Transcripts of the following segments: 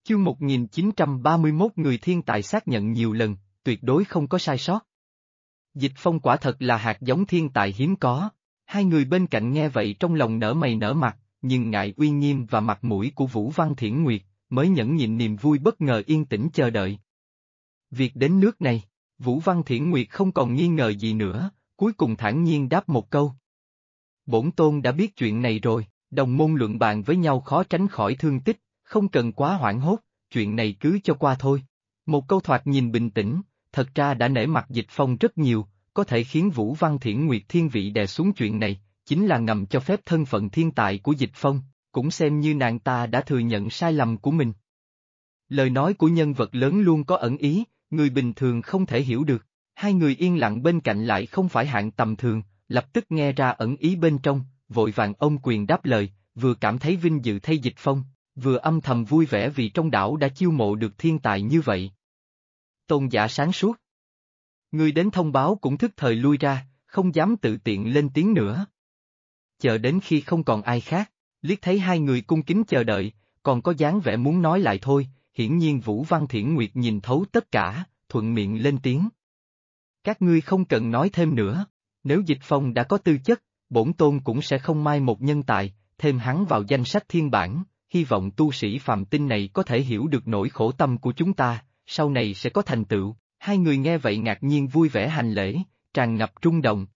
Chương 1931 người thiên tài xác nhận nhiều lần, tuyệt đối không có sai sót. Dịch Phong quả thật là hạt giống thiên tài hiếm có. Hai người bên cạnh nghe vậy trong lòng nở mày nở mặt, nhưng ngại uy nghiêm và mặt mũi của Vũ Văn Thiển Nguyệt, mới nhẫn nhịn niềm vui bất ngờ yên tĩnh chờ đợi. Việc đến nước này, Vũ Văn Thiển Nguyệt không còn nghi ngờ gì nữa, cuối cùng thản nhiên đáp một câu. Bổn tôn đã biết chuyện này rồi, đồng môn luận bàn với nhau khó tránh khỏi thương tích, không cần quá hoảng hốt, chuyện này cứ cho qua thôi. Một câu thoạt nhìn bình tĩnh, thật ra đã nể mặt Dịch Phong rất nhiều, có thể khiến Vũ Văn Thiển Nguyệt thiên vị đè xuống chuyện này, chính là ngầm cho phép thân phận thiên tài của Dịch Phong, cũng xem như nàng ta đã thừa nhận sai lầm của mình. Lời nói của nhân vật lớn luôn có ẩn ý, người bình thường không thể hiểu được. Hai người yên lặng bên cạnh lại không phải hạng tầm thường, lập tức nghe ra ẩn ý bên trong, vội vàng ôm quyền đáp lời, vừa cảm thấy vinh dự thay Dịch Phong, vừa âm thầm vui vẻ vì trong đảo đã chiêu mộ được thiên tài như vậy. Tôn giả sáng suốt. Người đến thông báo cũng thức thời lui ra, không dám tự tiện lên tiếng nữa. Chờ đến khi không còn ai khác, liếc thấy hai người cung kính chờ đợi, còn có dáng vẻ muốn nói lại thôi, hiển nhiên Vũ Văn Thiển Nguyệt nhìn thấu tất cả, thuận miệng lên tiếng. Các ngươi không cần nói thêm nữa, nếu Dịch Phong đã có tư chất, bổn tôn cũng sẽ không mai một nhân tài, thêm hắn vào danh sách thiên bản, hy vọng tu sĩ phàm tinh này có thể hiểu được nỗi khổ tâm của chúng ta, sau này sẽ có thành tựu. Hai người nghe vậy ngạc nhiên vui vẻ hành lễ, tràn ngập trung đồng.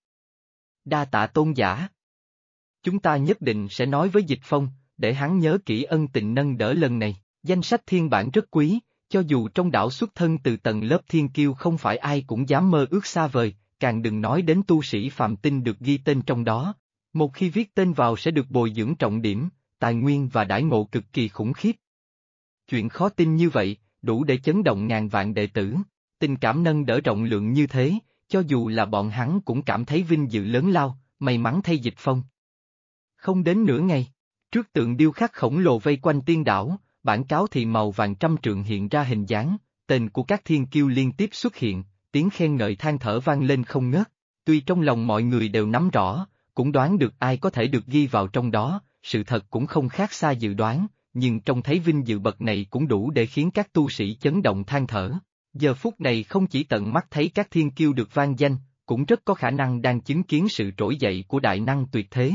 Đa tạ tôn giả. Chúng ta nhất định sẽ nói với Dịch Phong, để hắn nhớ kỹ ân tình nâng đỡ lần này, danh sách thiên bản rất quý, cho dù trong đảo xuất thân từ tầng lớp thiên kiêu không phải ai cũng dám mơ ước xa vời, càng đừng nói đến tu sĩ phàm tinh được ghi tên trong đó. Một khi viết tên vào sẽ được bồi dưỡng trọng điểm, tài nguyên và đãi ngộ cực kỳ khủng khiếp. Chuyện khó tin như vậy, đủ để chấn động ngàn vạn đệ tử. Tình cảm nâng đỡ rộng lượng như thế, cho dù là bọn hắn cũng cảm thấy vinh dự lớn lao, may mắn thay Dịch Phong. Không đến nửa ngày, trước tượng điêu khắc khổng lồ vây quanh tiên đảo, bản cáo thị màu vàng trăm trượng hiện ra hình dáng, tên của các thiên kiêu liên tiếp xuất hiện, tiếng khen ngợi than thở vang lên không ngớt. Tuy trong lòng mọi người đều nắm rõ, cũng đoán được ai có thể được ghi vào trong đó, sự thật cũng không khác xa dự đoán, nhưng trông thấy vinh dự bậc này cũng đủ để khiến các tu sĩ chấn động than thở. Giờ phút này không chỉ tận mắt thấy các thiên kiêu được vang danh, cũng rất có khả năng đang chứng kiến sự trỗi dậy của đại năng tuyệt thế.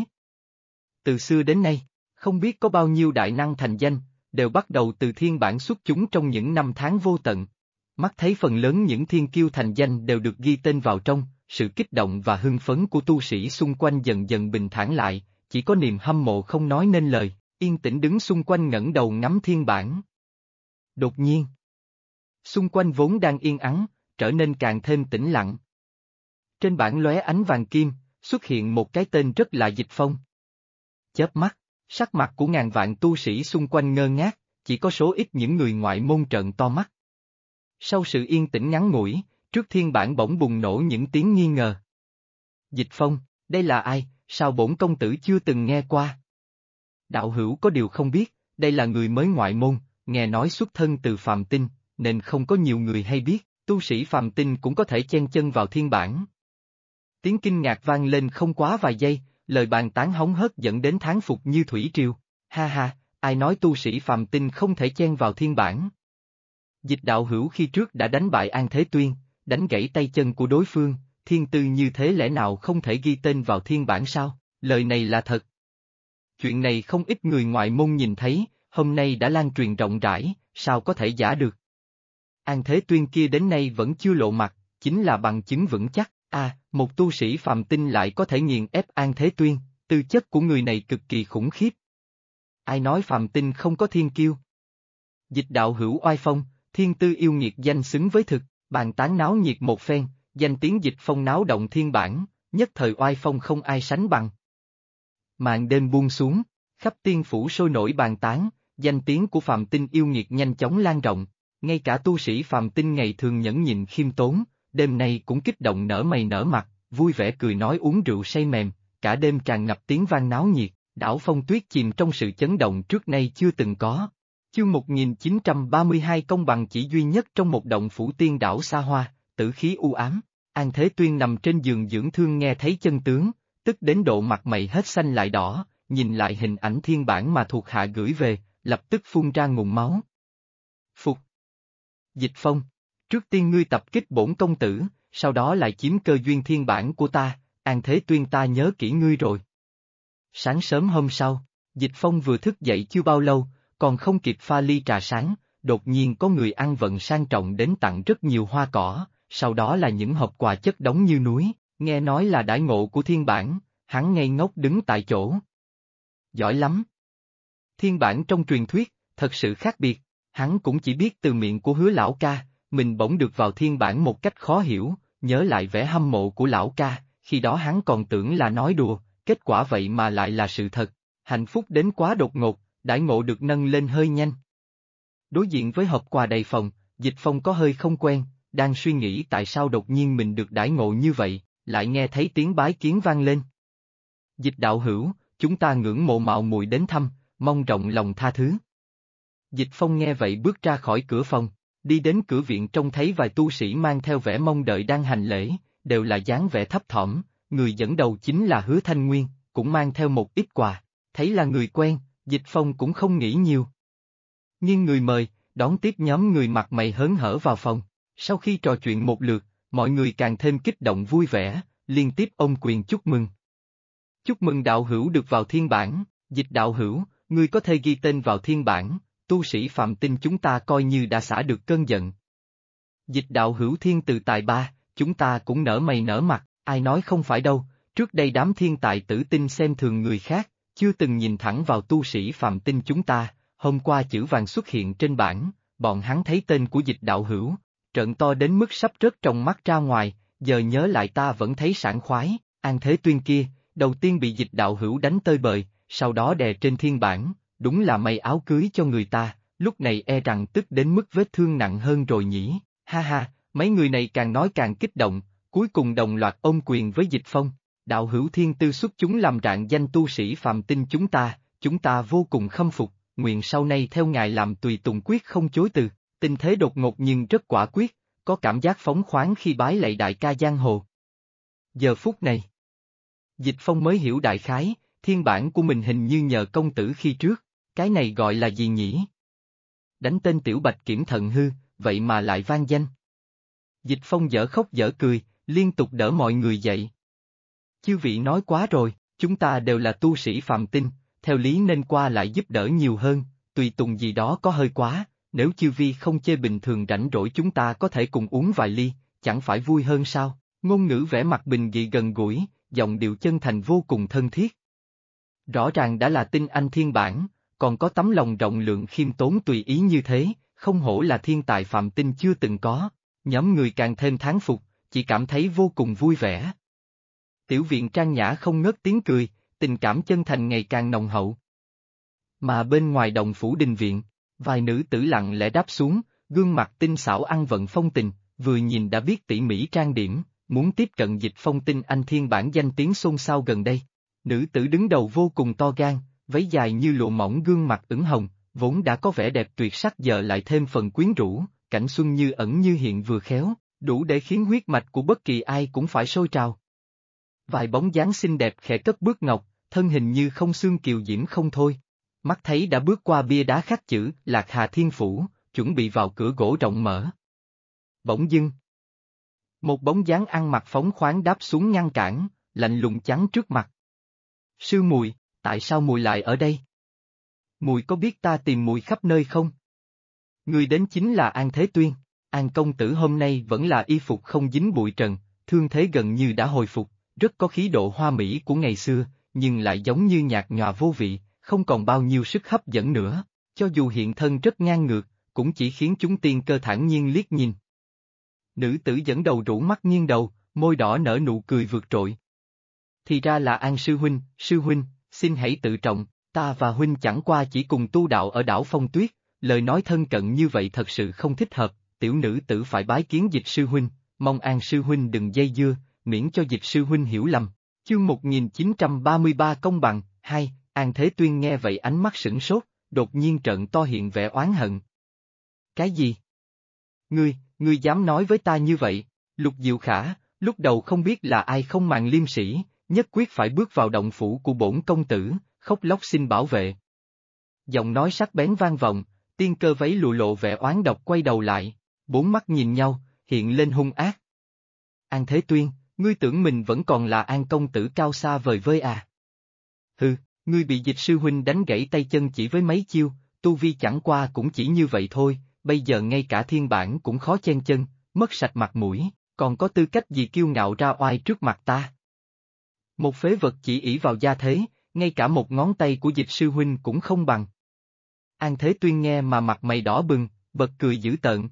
Từ xưa đến nay, không biết có bao nhiêu đại năng thành danh, đều bắt đầu từ thiên bản xuất chúng trong những năm tháng vô tận. Mắt thấy phần lớn những thiên kiêu thành danh đều được ghi tên vào trong, sự kích động và hưng phấn của tu sĩ xung quanh dần dần bình thản lại, chỉ có niềm hâm mộ không nói nên lời, yên tĩnh đứng xung quanh ngẩng đầu ngắm thiên bản. Đột nhiên, xung quanh vốn đang yên ắng, trở nên càng thêm tĩnh lặng. Trên bảng lóe ánh vàng kim, xuất hiện một cái tên rất là Dịch Phong. Chớp mắt, sắc mặt của ngàn vạn tu sĩ xung quanh ngơ ngác, chỉ có số ít những người ngoại môn trợn to mắt. Sau sự yên tĩnh ngắn ngủi, trước thiên bản bỗng bùng nổ những tiếng nghi ngờ. Dịch Phong, đây là ai, sao bổn công tử chưa từng nghe qua? Đạo hữu có điều không biết, đây là người mới ngoại môn, nghe nói xuất thân từ phàm tinh, nên không có nhiều người hay biết, tu sĩ phàm tinh cũng có thể chen chân vào thiên bản. Tiếng kinh ngạc vang lên không quá vài giây, lời bàn tán hóng hớt dẫn đến thán phục như thủy triều. Ha ha, ai nói tu sĩ phàm tinh không thể chen vào thiên bản? Dịch đạo hữu khi trước đã đánh bại An Thế Tuyên, đánh gãy tay chân của đối phương, thiên tư như thế lẽ nào không thể ghi tên vào thiên bản sao? Lời này là thật. Chuyện này không ít người ngoại môn nhìn thấy, hôm nay đã lan truyền rộng rãi, sao có thể giả được? An Thế Tuyên kia đến nay vẫn chưa lộ mặt, chính là bằng chứng vững chắc. Một tu sĩ phàm tinh lại có thể nghiền ép An Thế Tuyên, tư chất của người này cực kỳ khủng khiếp. Ai nói phàm tinh không có thiên kiêu? Dịch đạo hữu oai phong, thiên tư yêu nghiệt danh xứng với thực, bàn tán náo nhiệt một phen, danh tiếng Dịch Phong náo động thiên bản, nhất thời oai phong không ai sánh bằng. Màn đêm buông xuống, khắp tiên phủ sôi nổi bàn tán, danh tiếng của phàm tinh yêu nghiệt nhanh chóng lan rộng, ngay cả tu sĩ phàm tinh ngày thường nhẫn nhịn khiêm tốn, đêm nay cũng kích động nở mày nở mặt, vui vẻ cười nói uống rượu say mềm, cả đêm tràn ngập tiếng vang náo nhiệt, đảo Phong Tuyết chìm trong sự chấn động trước nay chưa từng có. Chương 1932 công bằng chỉ duy nhất trong một động phủ tiên đảo xa hoa, tử khí u ám, An Thế Tuyên nằm trên giường dưỡng thương nghe thấy chân tướng, tức đến độ mặt mày hết xanh lại đỏ, nhìn lại hình ảnh thiên bản mà thuộc hạ gửi về, lập tức phun ra ngụm máu. Dịch Phong, trước tiên ngươi tập kích bổn công tử, sau đó lại chiếm cơ duyên thiên bản của ta, An Thế Tuyên ta nhớ kỹ ngươi rồi. Sáng sớm hôm sau, Dịch Phong vừa thức dậy chưa bao lâu, còn không kịp pha ly trà sáng, đột nhiên có người ăn vận sang trọng đến tặng rất nhiều hoa cỏ, sau đó là những hộp quà chất đống như núi, nghe nói là đãi ngộ của thiên bản, hắn ngây ngốc đứng tại chỗ. Giỏi lắm. Thiên bản trong truyền thuyết, thật sự khác biệt, hắn cũng chỉ biết từ miệng của Hứa lão ca, mình bỗng được vào thiên bản một cách khó hiểu, nhớ lại vẻ hâm mộ của lão ca, khi đó hắn còn tưởng là nói đùa, kết quả vậy mà lại là sự thật, hạnh phúc đến quá đột ngột, đãi ngộ được nâng lên hơi nhanh. Đối diện với hộp quà đầy phòng, Dịch Phong có hơi không quen, đang suy nghĩ tại sao đột nhiên mình được đãi ngộ như vậy, lại nghe thấy tiếng bái kiến vang lên. Dịch đạo hữu, chúng ta ngưỡng mộ mạo muội đến thăm, mong rộng lòng tha thứ. Dịch Phong nghe vậy bước ra khỏi cửa phòng, đi đến cửa viện trông thấy vài tu sĩ mang theo vẻ mong đợi đang hành lễ, đều là dáng vẻ thấp thỏm, người dẫn đầu chính là Hứa Thanh Nguyên, cũng mang theo một ít quà, thấy là người quen, Dịch Phong cũng không nghĩ nhiều. Nhưng người mời, đón tiếp nhóm người mặt mày hớn hở vào phòng, sau khi trò chuyện một lượt, mọi người càng thêm kích động vui vẻ, liên tiếp ôm quyền chúc mừng. Chúc mừng đạo hữu được vào thiên bản, Dịch đạo hữu, ngươi có thể ghi tên vào thiên bản, tu sĩ Phạm Tinh chúng ta coi như đã xả được cơn giận. Dịch đạo hữu thiên từ tài ba, chúng ta cũng nở mày nở mặt, ai nói không phải đâu, trước đây đám thiên tài tử tinh xem thường người khác, chưa từng nhìn thẳng vào tu sĩ Phạm Tinh chúng ta, hôm qua chữ vàng xuất hiện trên bảng, bọn hắn thấy tên của Dịch đạo hữu, trợn to đến mức sắp rớt trong mắt ra ngoài, giờ nhớ lại ta vẫn thấy sảng khoái, An Thế Tuyên kia, đầu tiên bị Dịch đạo hữu đánh tơi bời, sau đó đè trên thiên bản, đúng là may áo cưới cho người ta, lúc này e rằng tức đến mức vết thương nặng hơn rồi nhỉ, ha ha, mấy người này càng nói càng kích động, cuối cùng đồng loạt ôm quyền với Dịch Phong, đạo hữu thiên tư xuất chúng làm rạng danh tu sĩ Phạm Tinh chúng ta vô cùng khâm phục, nguyện sau này theo ngài làm tùy tùng quyết không chối từ, tình thế đột ngột nhưng rất quả quyết, có cảm giác phóng khoáng khi bái lạy đại ca giang hồ. Giờ phút này, Dịch Phong mới hiểu đại khái, thiên bản của mình hình như nhờ công tử khi trước, cái này gọi là gì nhỉ? Đánh tên tiểu bạch kiểm thận hư, vậy mà lại vang danh. Dịch Phong dở khóc dở cười, liên tục đỡ mọi người dậy. Chư vị nói quá rồi, chúng ta đều là tu sĩ Phạm Tinh, theo lý nên qua lại giúp đỡ nhiều hơn, tùy tùng gì đó có hơi quá, nếu chư vi không chê bình thường rảnh rỗi chúng ta có thể cùng uống vài ly, chẳng phải vui hơn sao? Ngôn ngữ vẻ mặt bình dị gần gũi, giọng điệu chân thành vô cùng thân thiết. Rõ ràng đã là tinh anh thiên bản, còn có tấm lòng rộng lượng khiêm tốn tùy ý như thế, không hổ là thiên tài Phạm Tinh chưa từng có, nhóm người càng thêm thán phục, chỉ cảm thấy vô cùng vui vẻ. Tiểu viện trang nhã không ngớt tiếng cười, tình cảm chân thành ngày càng nồng hậu. Mà bên ngoài đồng phủ đình viện, vài nữ tử lặng lẽ đáp xuống, gương mặt tinh xảo ăn vận phong tình, vừa nhìn đã biết tỉ mỉ trang điểm, muốn tiếp cận Dịch Phong tinh anh thiên bản danh tiếng xôn xao gần đây. Nữ tử đứng đầu vô cùng to gan, váy dài như lụa mỏng gương mặt ửng hồng, vốn đã có vẻ đẹp tuyệt sắc giờ lại thêm phần quyến rũ, cảnh xuân như ẩn như hiện vừa khéo, đủ để khiến huyết mạch của bất kỳ ai cũng phải sôi trào. Vài bóng dáng xinh đẹp khẽ cất bước ngọc, thân hình như không xương kiều diễm không thôi. Mắt thấy đã bước qua bia đá khắc chữ Lạc Hà Thiên Phủ, chuẩn bị vào cửa gỗ rộng mở. Bỗng dưng, một bóng dáng ăn mặc phóng khoáng đáp xuống ngăn cản, lạnh lùng chắn trước mặt. Sư muội, tại sao muội lại ở đây? Muội có biết ta tìm muội khắp nơi không? Người đến chính là An Thế Tuyên, An công tử hôm nay vẫn là y phục không dính bụi trần, thương thế gần như đã hồi phục, rất có khí độ hoa mỹ của ngày xưa, nhưng lại giống như nhạt nhòa vô vị, không còn bao nhiêu sức hấp dẫn nữa, cho dù hiện thân rất ngang ngược, cũng chỉ khiến chúng tiên cơ thản nhiên liếc nhìn. Nữ tử dẫn đầu rũ mắt nghiêng đầu, môi đỏ nở nụ cười vượt trội. Thì ra là An sư huynh, xin hãy tự trọng, ta và huynh chẳng qua chỉ cùng tu đạo ở đảo Phong Tuyết, lời nói thân cận như vậy thật sự không thích hợp, tiểu nữ tử phải bái kiến Dịch sư huynh, mong An sư huynh đừng dây dưa, miễn cho Dịch sư huynh hiểu lầm. Chương 1933 công bằng, 2, An Thế Tuyên nghe vậy ánh mắt sửng sốt, đột nhiên trợn to hiện vẻ oán hận. Cái gì? Ngươi dám nói với ta như vậy? Lục Diệu Khả, lúc đầu không biết là ai không màng liêm sĩ, nhất quyết phải bước vào động phủ của bổn công tử, khóc lóc xin bảo vệ. Giọng nói sắc bén vang vọng, tiên cơ váy lụa lộ vẻ oán độc quay đầu lại, Bốn mắt nhìn nhau, hiện lên hung ác. An Thế Tuyên, ngươi tưởng mình vẫn còn là An công tử cao xa vời vơi à? Hừ, ngươi bị Dịch sư huynh đánh gãy tay chân chỉ với mấy chiêu, tu vi chẳng qua cũng chỉ như vậy thôi, bây giờ ngay cả thiên bản cũng khó chen chân, mất sạch mặt mũi, còn có tư cách gì kiêu ngạo ra oai trước mặt ta? Một phế vật chỉ ỷ vào gia thế, ngay cả một ngón tay của Dịch sư huynh cũng không bằng. An Thế Tuyên nghe mà mặt mày đỏ bừng, bật cười dữ tợn.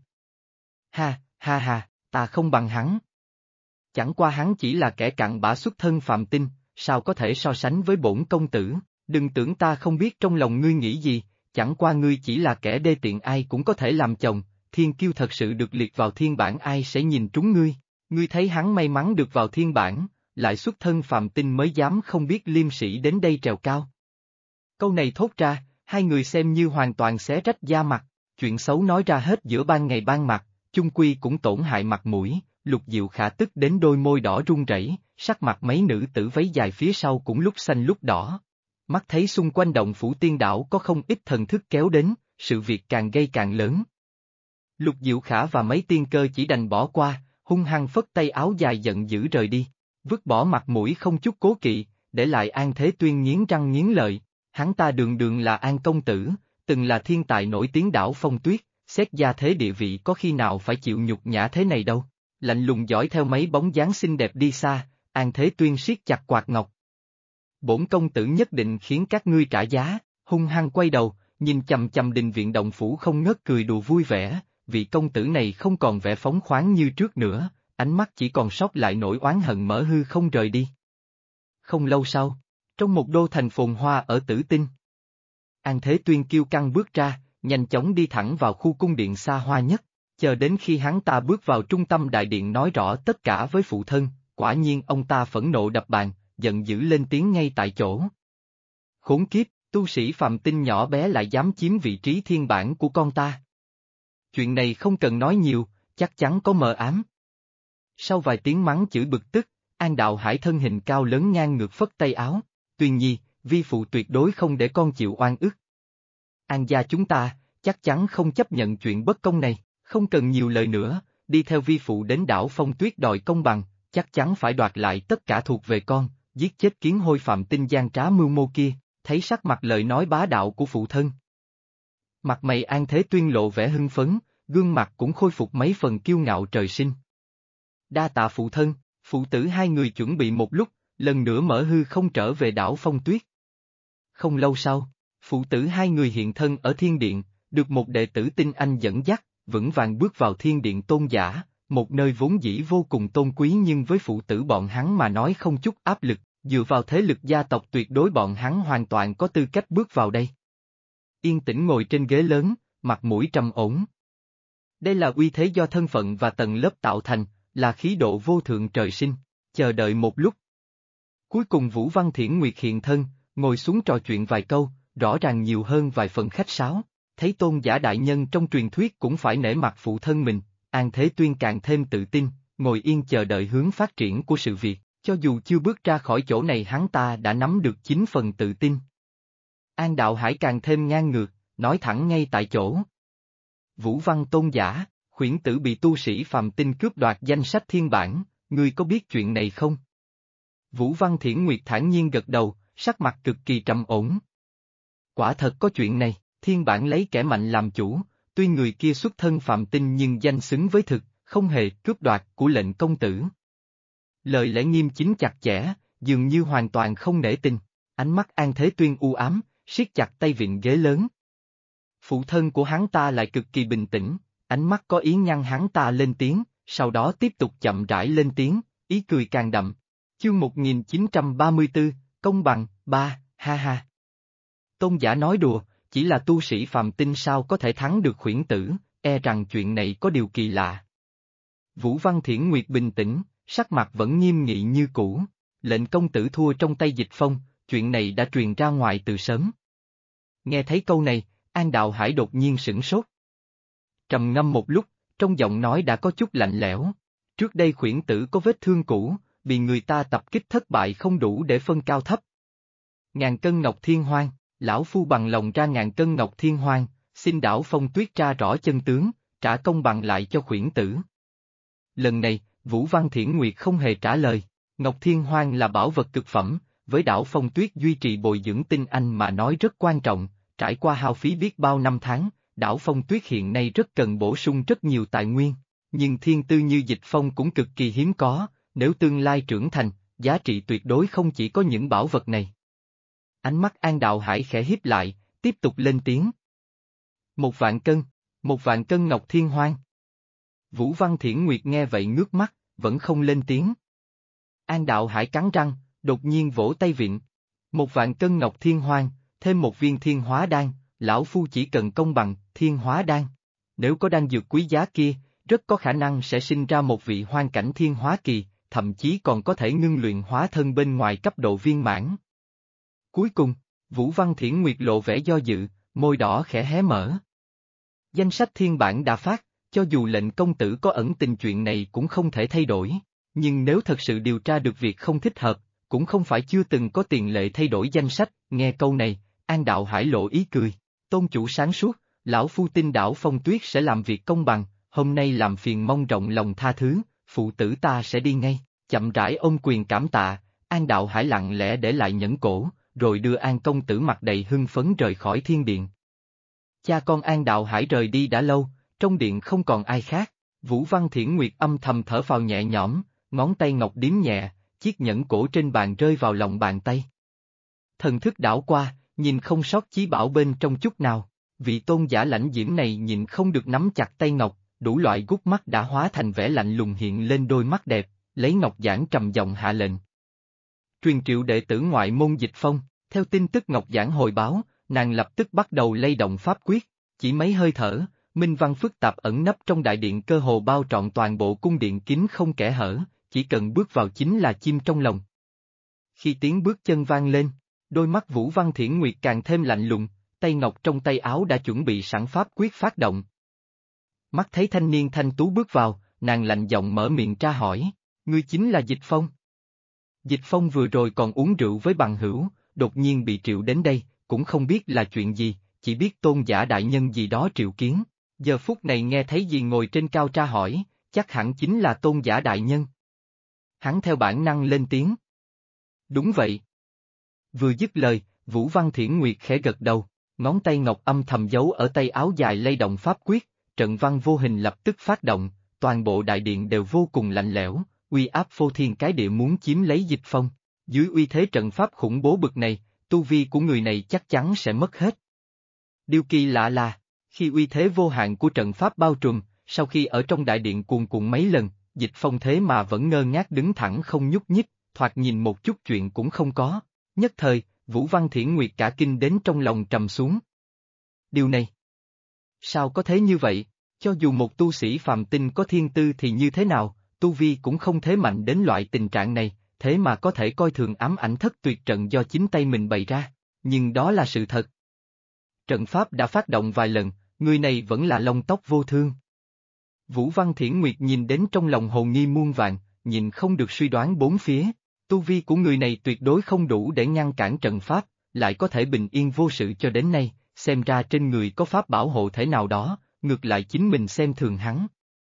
Ha, ha ha, ta không bằng hắn. Chẳng qua hắn chỉ là kẻ cặn bã xuất thân phàm tinh, sao có thể so sánh với bổn công tử, đừng tưởng ta không biết trong lòng ngươi nghĩ gì, chẳng qua ngươi chỉ là kẻ đê tiện ai cũng có thể làm chồng, thiên kiêu thật sự được liệt vào thiên bản ai sẽ nhìn trúng ngươi thấy hắn may mắn được vào thiên bản, lại xuất thân phàm tinh mới dám không biết liêm sĩ đến đây trèo cao. Câu này thốt ra, hai người xem như hoàn toàn xé rách da mặt, chuyện xấu nói ra hết giữa ban ngày ban mặt, chung quy cũng tổn hại mặt mũi. Lục Diệu Khả tức đến đôi môi đỏ run rẩy, sắc mặt mấy nữ tử váy dài phía sau cũng lúc xanh lúc đỏ. Mắt thấy xung quanh động phủ tiên đảo có không ít thần thức kéo đến, sự việc càng gây càng lớn. Lục Diệu Khả và mấy tiên cơ chỉ đành bỏ qua, hung hăng phất tay áo dài giận dữ rời đi, vứt bỏ mặt mũi không chút cố kỵ, để lại An Thế Tuyên nghiến răng nghiến lợi. Hắn ta đường đường là An công tử, từng là thiên tài nổi tiếng đảo Phong Tuyết, xét gia thế địa vị có khi nào phải chịu nhục nhã thế này đâu. Lạnh lùng dõi theo mấy bóng dáng xinh đẹp đi xa, An Thế Tuyên siết chặt quạt ngọc. Bổn công tử nhất định khiến các ngươi trả giá, hung hăng quay đầu, nhìn chằm chằm đình viện động phủ không ngớt cười đùa vui vẻ, vị công tử này không còn vẻ phóng khoáng như trước nữa, ánh mắt chỉ còn sót lại nỗi oán hận mở hư không rời đi. Không lâu sau, trong một đô thành phồn hoa ở Tử Tinh, An Thế Tuyên kiêu căng bước ra, nhanh chóng đi thẳng vào khu cung điện xa hoa nhất. Chờ đến khi hắn ta bước vào trung tâm đại điện nói rõ tất cả với phụ thân, quả nhiên ông ta phẫn nộ đập bàn, giận dữ lên tiếng ngay tại chỗ. Khốn kiếp, tu sĩ phàm tinh nhỏ bé lại dám chiếm vị trí thiên bản của con ta. Chuyện này không cần nói nhiều, chắc chắn có mờ ám. Sau vài tiếng mắng chửi bực tức, An Đạo Hải thân hình cao lớn ngang ngược phất tay áo, Tuyên nhi, vi phụ tuyệt đối không để con chịu oan ức. An gia chúng ta, chắc chắn không chấp nhận chuyện bất công này. Không cần nhiều lời nữa, đi theo vi phụ đến đảo Phong Tuyết đòi công bằng, chắc chắn phải đoạt lại tất cả thuộc về con, giết chết kiến hôi phạm tinh gian trá mưu mô kia, thấy sắc mặt lời nói bá đạo của phụ thân. Mặt mày An Thế Tuyên lộ vẻ hưng phấn, gương mặt cũng khôi phục mấy phần kiêu ngạo trời sinh. Đa tạ phụ thân, phụ tử hai người chuẩn bị một lúc, lần nữa mở hư không trở về đảo Phong Tuyết. Không lâu sau, phụ tử hai người hiện thân ở thiên điện, được một đệ tử tinh anh dẫn dắt, vững vàng bước vào thiên điện tôn giả, một nơi vốn dĩ vô cùng tôn quý nhưng với phụ tử bọn hắn mà nói không chút áp lực, dựa vào thế lực gia tộc tuyệt đối bọn hắn hoàn toàn có tư cách bước vào đây. Yên tĩnh ngồi trên ghế lớn, mặt mũi trầm ổn. Đây là uy thế do thân phận và tầng lớp tạo thành, là khí độ vô thượng trời sinh, chờ đợi một lúc. Cuối cùng Vũ Văn Thiển Nguyệt hiện thân, ngồi xuống trò chuyện vài câu, rõ ràng nhiều hơn vài phần khách sáo. Thấy tôn giả đại nhân trong truyền thuyết cũng phải nể mặt phụ thân mình, An Thế Tuyên càng thêm tự tin, ngồi yên chờ đợi hướng phát triển của sự việc, cho dù chưa bước ra khỏi chỗ này hắn ta đã nắm được 9 phần tự tin. An Đạo Hải càng thêm ngang ngược, nói thẳng ngay tại chỗ. Vũ Văn tôn giả, khuyển tử bị tu sĩ phàm tinh cướp đoạt danh sách thiên bản, ngươi có biết chuyện này không? Vũ Văn Thiển Nguyệt thản nhiên gật đầu, sắc mặt cực kỳ trầm ổn. Quả thật có chuyện này. Thiên bản lấy kẻ mạnh làm chủ, tuy người kia xuất thân phàm tinh nhưng danh xứng với thực, không hề cướp đoạt của lệnh công tử. Lời lẽ nghiêm chính chặt chẽ, dường như hoàn toàn không nể tình, ánh mắt An Thế Tuyên u ám, siết chặt tay vịn ghế lớn. Phụ thân của hắn ta lại cực kỳ bình tĩnh, ánh mắt có ý nhăn hắn ta lên tiếng, sau đó tiếp tục chậm rãi lên tiếng, ý cười càng đậm. Chương 1934, công bằng, 3, ha ha. Tôn giả nói đùa. Chỉ là tu sĩ phàm tinh sao có thể thắng được khuyển tử, e rằng chuyện này có điều kỳ lạ. Vũ Văn Thiển Nguyệt bình tĩnh, sắc mặt vẫn nghiêm nghị như cũ, lệnh công tử thua trong tay Dịch Phong, chuyện này đã truyền ra ngoài từ sớm. Nghe thấy câu này, An Đạo Hải đột nhiên sửng sốt. Trầm ngâm một lúc, trong giọng nói đã có chút lạnh lẽo. Trước đây khuyển tử có vết thương cũ, bị người ta tập kích thất bại không đủ để phân cao thấp. Ngàn cân ngọc thiên hoang. Lão Phu bằng lòng ra ngàn cân ngọc thiên hoang, xin đảo Phong Tuyết tra rõ chân tướng, trả công bằng lại cho khuyển tử. Lần này, Vũ Văn Thiển Nguyệt không hề trả lời. Ngọc Thiên Hoang là bảo vật cực phẩm, với đảo Phong Tuyết duy trì bồi dưỡng tinh anh mà nói rất quan trọng, trải qua hao phí biết bao năm tháng, đảo Phong Tuyết hiện nay rất cần bổ sung rất nhiều tài nguyên, nhưng thiên tư như Dịch Phong cũng cực kỳ hiếm có, nếu tương lai trưởng thành, giá trị tuyệt đối không chỉ có những bảo vật này. Ánh mắt An Đạo Hải khẽ híp lại, tiếp tục lên tiếng. 1 vạn cân, 1 vạn cân Ngọc Thiên Hoang. Vũ Văn Thiển Nguyệt nghe vậy ngước mắt, vẫn không lên tiếng. An Đạo Hải cắn răng, đột nhiên vỗ tay vịn. 1 vạn cân Ngọc Thiên Hoang, thêm 1 viên thiên hóa đan, lão phu chỉ cần công bằng, thiên hóa đan. Nếu có đan dược quý giá kia, rất có khả năng sẽ sinh ra một vị hoang cảnh thiên hóa kỳ, thậm chí còn có thể ngưng luyện hóa thân bên ngoài cấp độ viên mãn. Cuối cùng, Vũ Văn Thiển Nguyệt lộ vẻ do dự, môi đỏ khẽ hé mở. Danh sách thiên bản đã phát, cho dù lệnh công tử có ẩn tình chuyện này cũng không thể thay đổi, nhưng nếu thật sự điều tra được việc không thích hợp, cũng không phải chưa từng có tiền lệ thay đổi danh sách. Nghe câu này, An Đạo Hải lộ ý cười. Tôn chủ sáng suốt, lão phu tin đảo Phong Tuyết sẽ làm việc công bằng, hôm nay làm phiền mong rộng lòng tha thứ, phụ tử ta sẽ đi ngay. Chậm rãi ôm quyền cảm tạ, An Đạo Hải lặng lẽ để lại nhẫn cổ, rồi đưa An công tử mặt đầy hưng phấn rời khỏi thiên điện. Cha con An Đạo Hải rời đi đã lâu, trong điện không còn ai khác. Vũ Văn Thiển Nguyệt âm thầm thở phào nhẹ nhõm, ngón tay ngọc điếm nhẹ, chiếc nhẫn cổ trên bàn rơi vào lòng bàn tay. Thần thức đảo qua, nhìn không sót chí bảo bên trong chút nào. Vị tôn giả lãnh diễm này nhìn không được nắm chặt tay ngọc, đủ loại gút mắt đã hóa thành vẻ lạnh lùng hiện lên đôi mắt đẹp, lấy ngọc giản trầm giọng hạ lệnh. Truyền triệu đệ tử ngoại môn Dịch Phong, theo tin tức ngọc giản hồi báo, nàng lập tức bắt đầu lay động pháp quyết, chỉ mấy hơi thở, minh văn phức tạp ẩn nấp trong đại điện cơ hồ bao trọn toàn bộ cung điện kín không kẽ hở, chỉ cần bước vào chính là chim trong lòng. Khi tiếng bước chân vang lên, đôi mắt Vũ Văn Thiển Nguyệt càng thêm lạnh lùng, tay ngọc trong tay áo đã chuẩn bị sẵn pháp quyết phát động. Mắt thấy thanh niên thanh tú bước vào, nàng lạnh giọng mở miệng tra hỏi, ngươi chính là Dịch Phong? Dịch Phong vừa rồi còn uống rượu với bằng hữu, đột nhiên bị triệu đến đây, cũng không biết là chuyện gì, chỉ biết tôn giả đại nhân gì đó triệu kiến, giờ phút này nghe thấy gì ngồi trên cao tra hỏi, chắc hẳn chính là tôn giả đại nhân. Hắn theo bản năng lên tiếng. Đúng vậy. Vừa dứt lời, Vũ Văn Thiển Nguyệt khẽ gật đầu, ngón tay ngọc âm thầm giấu ở tay áo dài lay động pháp quyết, trận văn vô hình lập tức phát động, toàn bộ đại điện đều vô cùng lạnh lẽo, uy áp phô thiên cái địa muốn chiếm lấy Dịch Phong. Dưới uy thế trận pháp khủng bố bực này, tu vi của người này chắc chắn sẽ mất hết. Điều kỳ lạ là, khi uy thế vô hạn của trận pháp bao trùm, sau khi ở trong đại điện cuồn cuộn mấy lần, Dịch Phong thế mà vẫn ngơ ngác đứng thẳng không nhúc nhích, thoạt nhìn một chút chuyện cũng không có. Nhất thời, Vũ Văn Thiển Nguyệt cả kinh đến trong lòng trầm xuống. Điều này, sao có thế như vậy? Cho dù một tu sĩ phàm tinh có thiên tư thì như thế nào, tu vi cũng không thế mạnh đến loại tình trạng này, thế mà có thể coi thường ám ảnh thất tuyệt trận do chính tay mình bày ra, nhưng đó là sự thật. Trận pháp đã phát động vài lần, người này vẫn là lông tóc vô thương. Vũ Văn Thiển Nguyệt nhìn đến trong lòng hồ nghi muôn vàn, nhìn không được suy đoán bốn phía, tu vi của người này tuyệt đối không đủ để ngăn cản trận pháp, lại có thể bình yên vô sự cho đến nay, xem ra trên người có pháp bảo hộ thể nào đó, ngược lại chính mình xem thường hắn.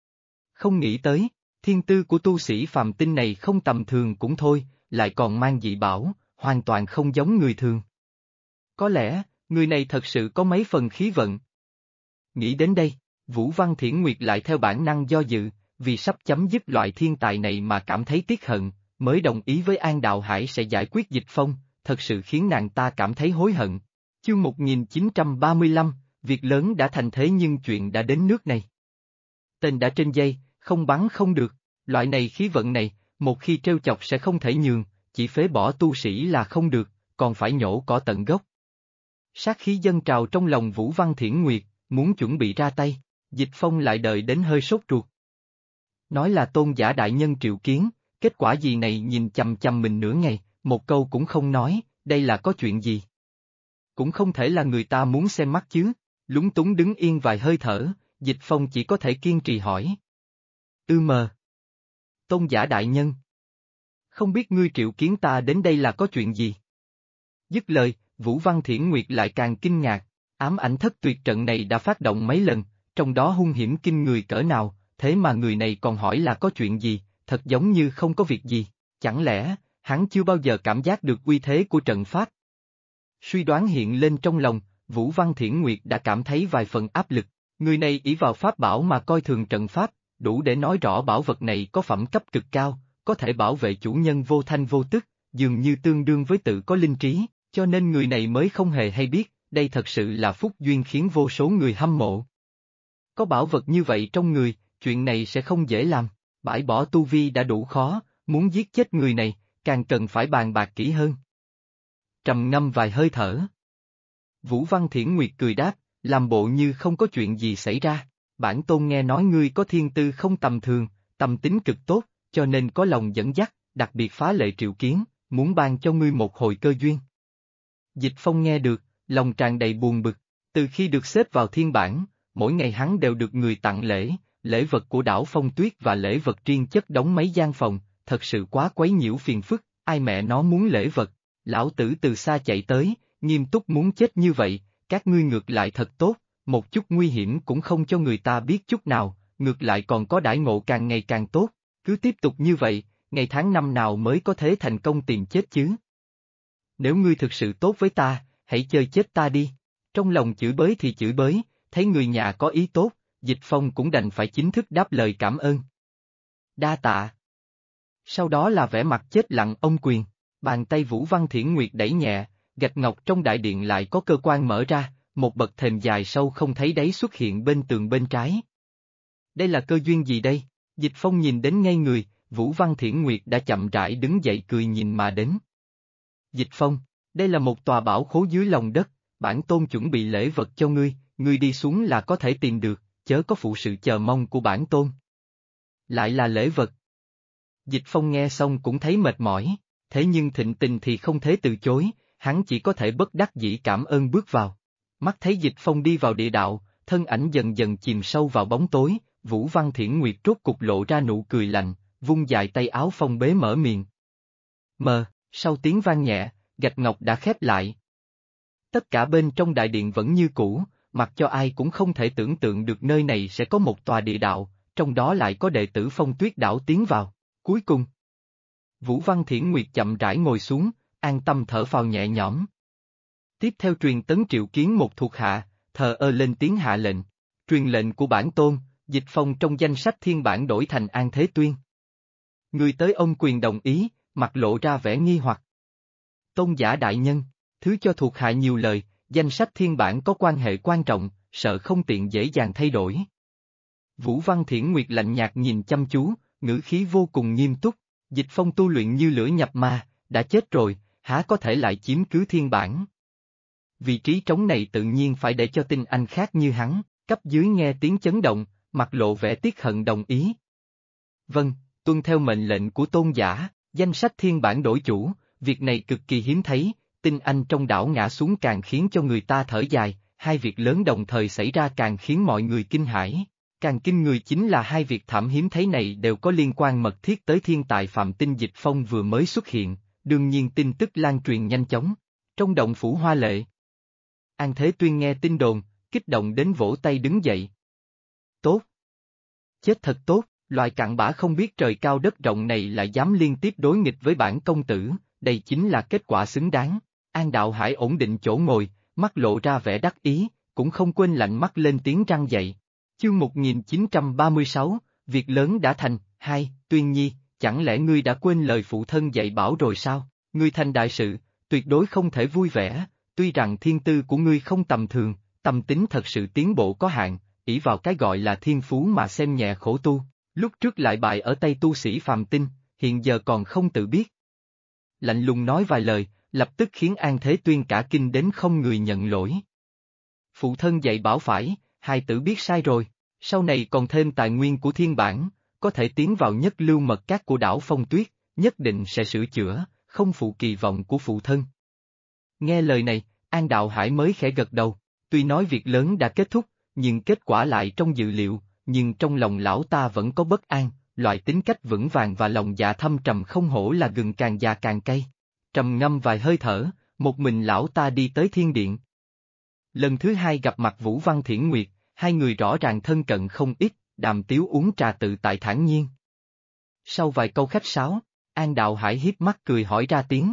Không nghĩ tới, thiên tư của tu sĩ phàm tinh này không tầm thường cũng thôi, lại còn mang dị bảo, hoàn toàn không giống người thường. Có lẽ, người này thật sự có mấy phần khí vận. Nghĩ đến đây, Vũ Văn Thiển Nguyệt lại theo bản năng do dự, vì sắp chấm dứt loại thiên tài này mà cảm thấy tiếc hận, mới đồng ý với An Đạo Hải sẽ giải quyết Dịch Phong, thật sự khiến nàng ta cảm thấy hối hận. Chương 1935, việc lớn đã thành thế nhưng chuyện đã đến nước này. Tên đã trên dây, không bắn không được, loại này khí vận này, một khi trêu chọc sẽ không thể nhường, chỉ phế bỏ tu sĩ là không được, còn phải nhổ cỏ tận gốc. Sát khí dâng trào trong lòng Vũ Văn Thiển Nguyệt, muốn chuẩn bị ra tay, Dịch Phong lại đợi đến hơi sốt ruột. Nói là tôn giả đại nhân triệu kiến, kết quả gì này nhìn chằm chằm mình nửa ngày, một câu cũng không nói, đây là có chuyện gì? Cũng không thể là người ta muốn xem mắt chứ, lúng túng đứng yên vài hơi thở, Dịch Phong chỉ có thể kiên trì hỏi. Mờ. Tôn giả đại nhân. Không biết ngươi triệu kiến ta đến đây là có chuyện gì? Dứt lời, Vũ Văn Thiển Nguyệt lại càng kinh ngạc, ám ảnh thất tuyệt trận này đã phát động mấy lần, trong đó hung hiểm kinh người cỡ nào, thế mà người này còn hỏi là có chuyện gì, thật giống như không có việc gì, chẳng lẽ, hắn chưa bao giờ cảm giác được uy thế của trận pháp? Suy đoán hiện lên trong lòng, Vũ Văn Thiển Nguyệt đã cảm thấy vài phần áp lực, người này ỷ vào pháp bảo mà coi thường trận pháp, đủ để nói rõ bảo vật này có phẩm cấp cực cao, có thể bảo vệ chủ nhân vô thanh vô tức, dường như tương đương với tự có linh trí, cho nên người này mới không hề hay biết, đây thật sự là phúc duyên khiến vô số người hâm mộ. Có bảo vật như vậy trong người, chuyện này sẽ không dễ làm, bãi bỏ tu vi đã đủ khó, muốn giết chết người này, càng cần phải bàn bạc kỹ hơn. Trầm ngâm vài hơi thở. Vũ Văn Thiển Nguyệt cười đáp, làm bộ như không có chuyện gì xảy ra, bản tôn nghe nói ngươi có thiên tư không tầm thường, tâm tính cực tốt, cho nên có lòng dẫn dắt, đặc biệt phá lệ triệu kiến, muốn ban cho ngươi một hồi cơ duyên. Dịch Phong nghe được, lòng tràn đầy buồn bực, từ khi được xếp vào thiên bảng, mỗi ngày hắn đều được người tặng lễ, lễ vật của đảo Phong Tuyết và lễ vật riêng chất đóng mấy gian phòng, thật sự quá quấy nhiễu phiền phức, ai mẹ nó muốn lễ vật, lão tử từ xa chạy tới, nghiêm túc muốn chết như vậy, các ngươi ngược lại thật tốt, một chút nguy hiểm cũng không cho người ta biết chút nào, ngược lại còn có đãi ngộ càng ngày càng tốt, cứ tiếp tục như vậy, ngày tháng năm nào mới có thể thành công tìm chết chứ? Nếu ngươi thực sự tốt với ta, hãy chơi chết ta đi. Trong lòng chửi bới thì chửi bới, thấy người nhà có ý tốt, Dịch Phong cũng đành phải chính thức đáp lời cảm ơn. Đa tạ. Sau đó là vẻ mặt chết lặng ông quyền, bàn tay Vũ Văn Thiển Nguyệt đẩy nhẹ, gạch ngọc trong đại điện lại có cơ quan mở ra, một bậc thềm dài sâu không thấy đáy xuất hiện bên tường bên trái. Đây là cơ duyên gì đây? Dịch Phong nhìn đến ngay người, Vũ Văn Thiển Nguyệt đã chậm rãi đứng dậy cười nhìn mà đến. Dịch Phong, đây là một tòa bảo khố dưới lòng đất, bản tôn chuẩn bị lễ vật cho ngươi, ngươi đi xuống là có thể tìm được, chớ có phụ sự chờ mong của bản tôn. Lại là lễ vật. Dịch Phong nghe xong cũng thấy mệt mỏi, thế nhưng thịnh tình thì không thể từ chối, hắn chỉ có thể bất đắc dĩ cảm ơn bước vào. Mắt thấy Dịch Phong đi vào địa đạo, thân ảnh dần dần chìm sâu vào bóng tối, Vũ Văn Thiển Nguyệt rốt cục lộ ra nụ cười lạnh, vung dài tay áo phong bế mở miệng. Sau tiếng vang nhẹ, gạch ngọc đã khép lại. Tất cả bên trong đại điện vẫn như cũ, mặc cho ai cũng không thể tưởng tượng được nơi này sẽ có một tòa địa đạo, trong đó lại có đệ tử Phong Tuyết đảo tiến vào. Cuối cùng, Vũ Văn Thiển Nguyệt chậm rãi ngồi xuống, an tâm thở phào nhẹ nhõm. Tiếp theo truyền tấn triệu kiến một thuộc hạ, thờ ơ lên tiếng hạ lệnh. Truyền lệnh của bản tôn, Dịch Phong trong danh sách thiên bản đổi thành An Thế Tuyên. Người tới ông quyền đồng ý, mặt lộ ra vẻ nghi hoặc. Tôn giả đại nhân, thứ cho thuộc hạ nhiều lời, danh sách thiên bản có quan hệ quan trọng, sợ không tiện dễ dàng thay đổi. Vũ Văn Thiển Nguyệt lạnh nhạt nhìn chăm chú, ngữ khí vô cùng nghiêm túc, Dịch Phong tu luyện như lửa nhập ma, đã chết rồi, há có thể lại chiếm cứ thiên bản. Vị trí trống này tự nhiên phải để cho tinh anh khác như hắn, cấp dưới nghe tiếng chấn động, mặt lộ vẻ tiếc hận đồng ý. Vâng, tuân theo mệnh lệnh của tôn giả, danh sách thiên bản đổi chủ, việc này cực kỳ hiếm thấy, tinh anh trong đảo ngã xuống càng khiến cho người ta thở dài, hai việc lớn đồng thời xảy ra càng khiến mọi người kinh hãi. Càng kinh người chính là hai việc thảm hiếm thấy này đều có liên quan mật thiết tới thiên tài Phạm Tinh. Dịch Phong vừa mới xuất hiện, đương nhiên tin tức lan truyền nhanh chóng. Trong động phủ Hoa Lệ, An Thế Tuyên nghe tin đồn, kích động đến vỗ tay đứng dậy. Tốt! Chết thật tốt, loài cặn bã không biết trời cao đất rộng này lại dám liên tiếp đối nghịch với bản công tử, đây chính là kết quả xứng đáng. An Đạo Hải ổn định chỗ ngồi, mắt lộ ra vẻ đắc ý, cũng không quên lạnh mắt lên tiếng răng dậy. Chương 1936, việc lớn đã thành. Hai, Tuyên Nhi, chẳng lẽ ngươi đã quên lời phụ thân dạy bảo rồi sao? Ngươi thành đại sự, tuyệt đối không thể vui vẻ, tuy rằng thiên tư của ngươi không tầm thường, tâm tính thật sự tiến bộ có hạn, ỷ vào cái gọi là thiên phú mà xem nhẹ khổ tu, lúc trước lại bại ở tay tu sĩ phàm tinh, hiện giờ còn không tự biết. Lạnh lùng nói vài lời, lập tức khiến An Thế Tuyên cả kinh đến không người nhận lỗi. Phụ thân dạy bảo phải, hai tử biết sai rồi, sau này còn thêm tài nguyên của thiên bản, có thể tiến vào nhất lưu mật cát của đảo Phong Tuyết, nhất định sẽ sửa chữa, không phụ kỳ vọng của phụ thân. Nghe lời này, An Đạo Hải mới khẽ gật đầu, tuy nói việc lớn đã kết thúc, nhưng kết quả lại trong dự liệu, nhưng trong lòng lão ta vẫn có bất an, loại tính cách vững vàng và lòng dạ thâm trầm không hổ là gừng càng già càng cay. Trầm ngâm vài hơi thở, một mình lão ta đi tới thiên điện. Lần thứ hai gặp mặt Vũ Văn Thiển Nguyệt, hai người rõ ràng thân cận không ít, đàm tiếu uống trà tự tại thản nhiên. Sau vài câu khách sáo, An Đạo Hải hiếp mắt cười hỏi ra tiếng.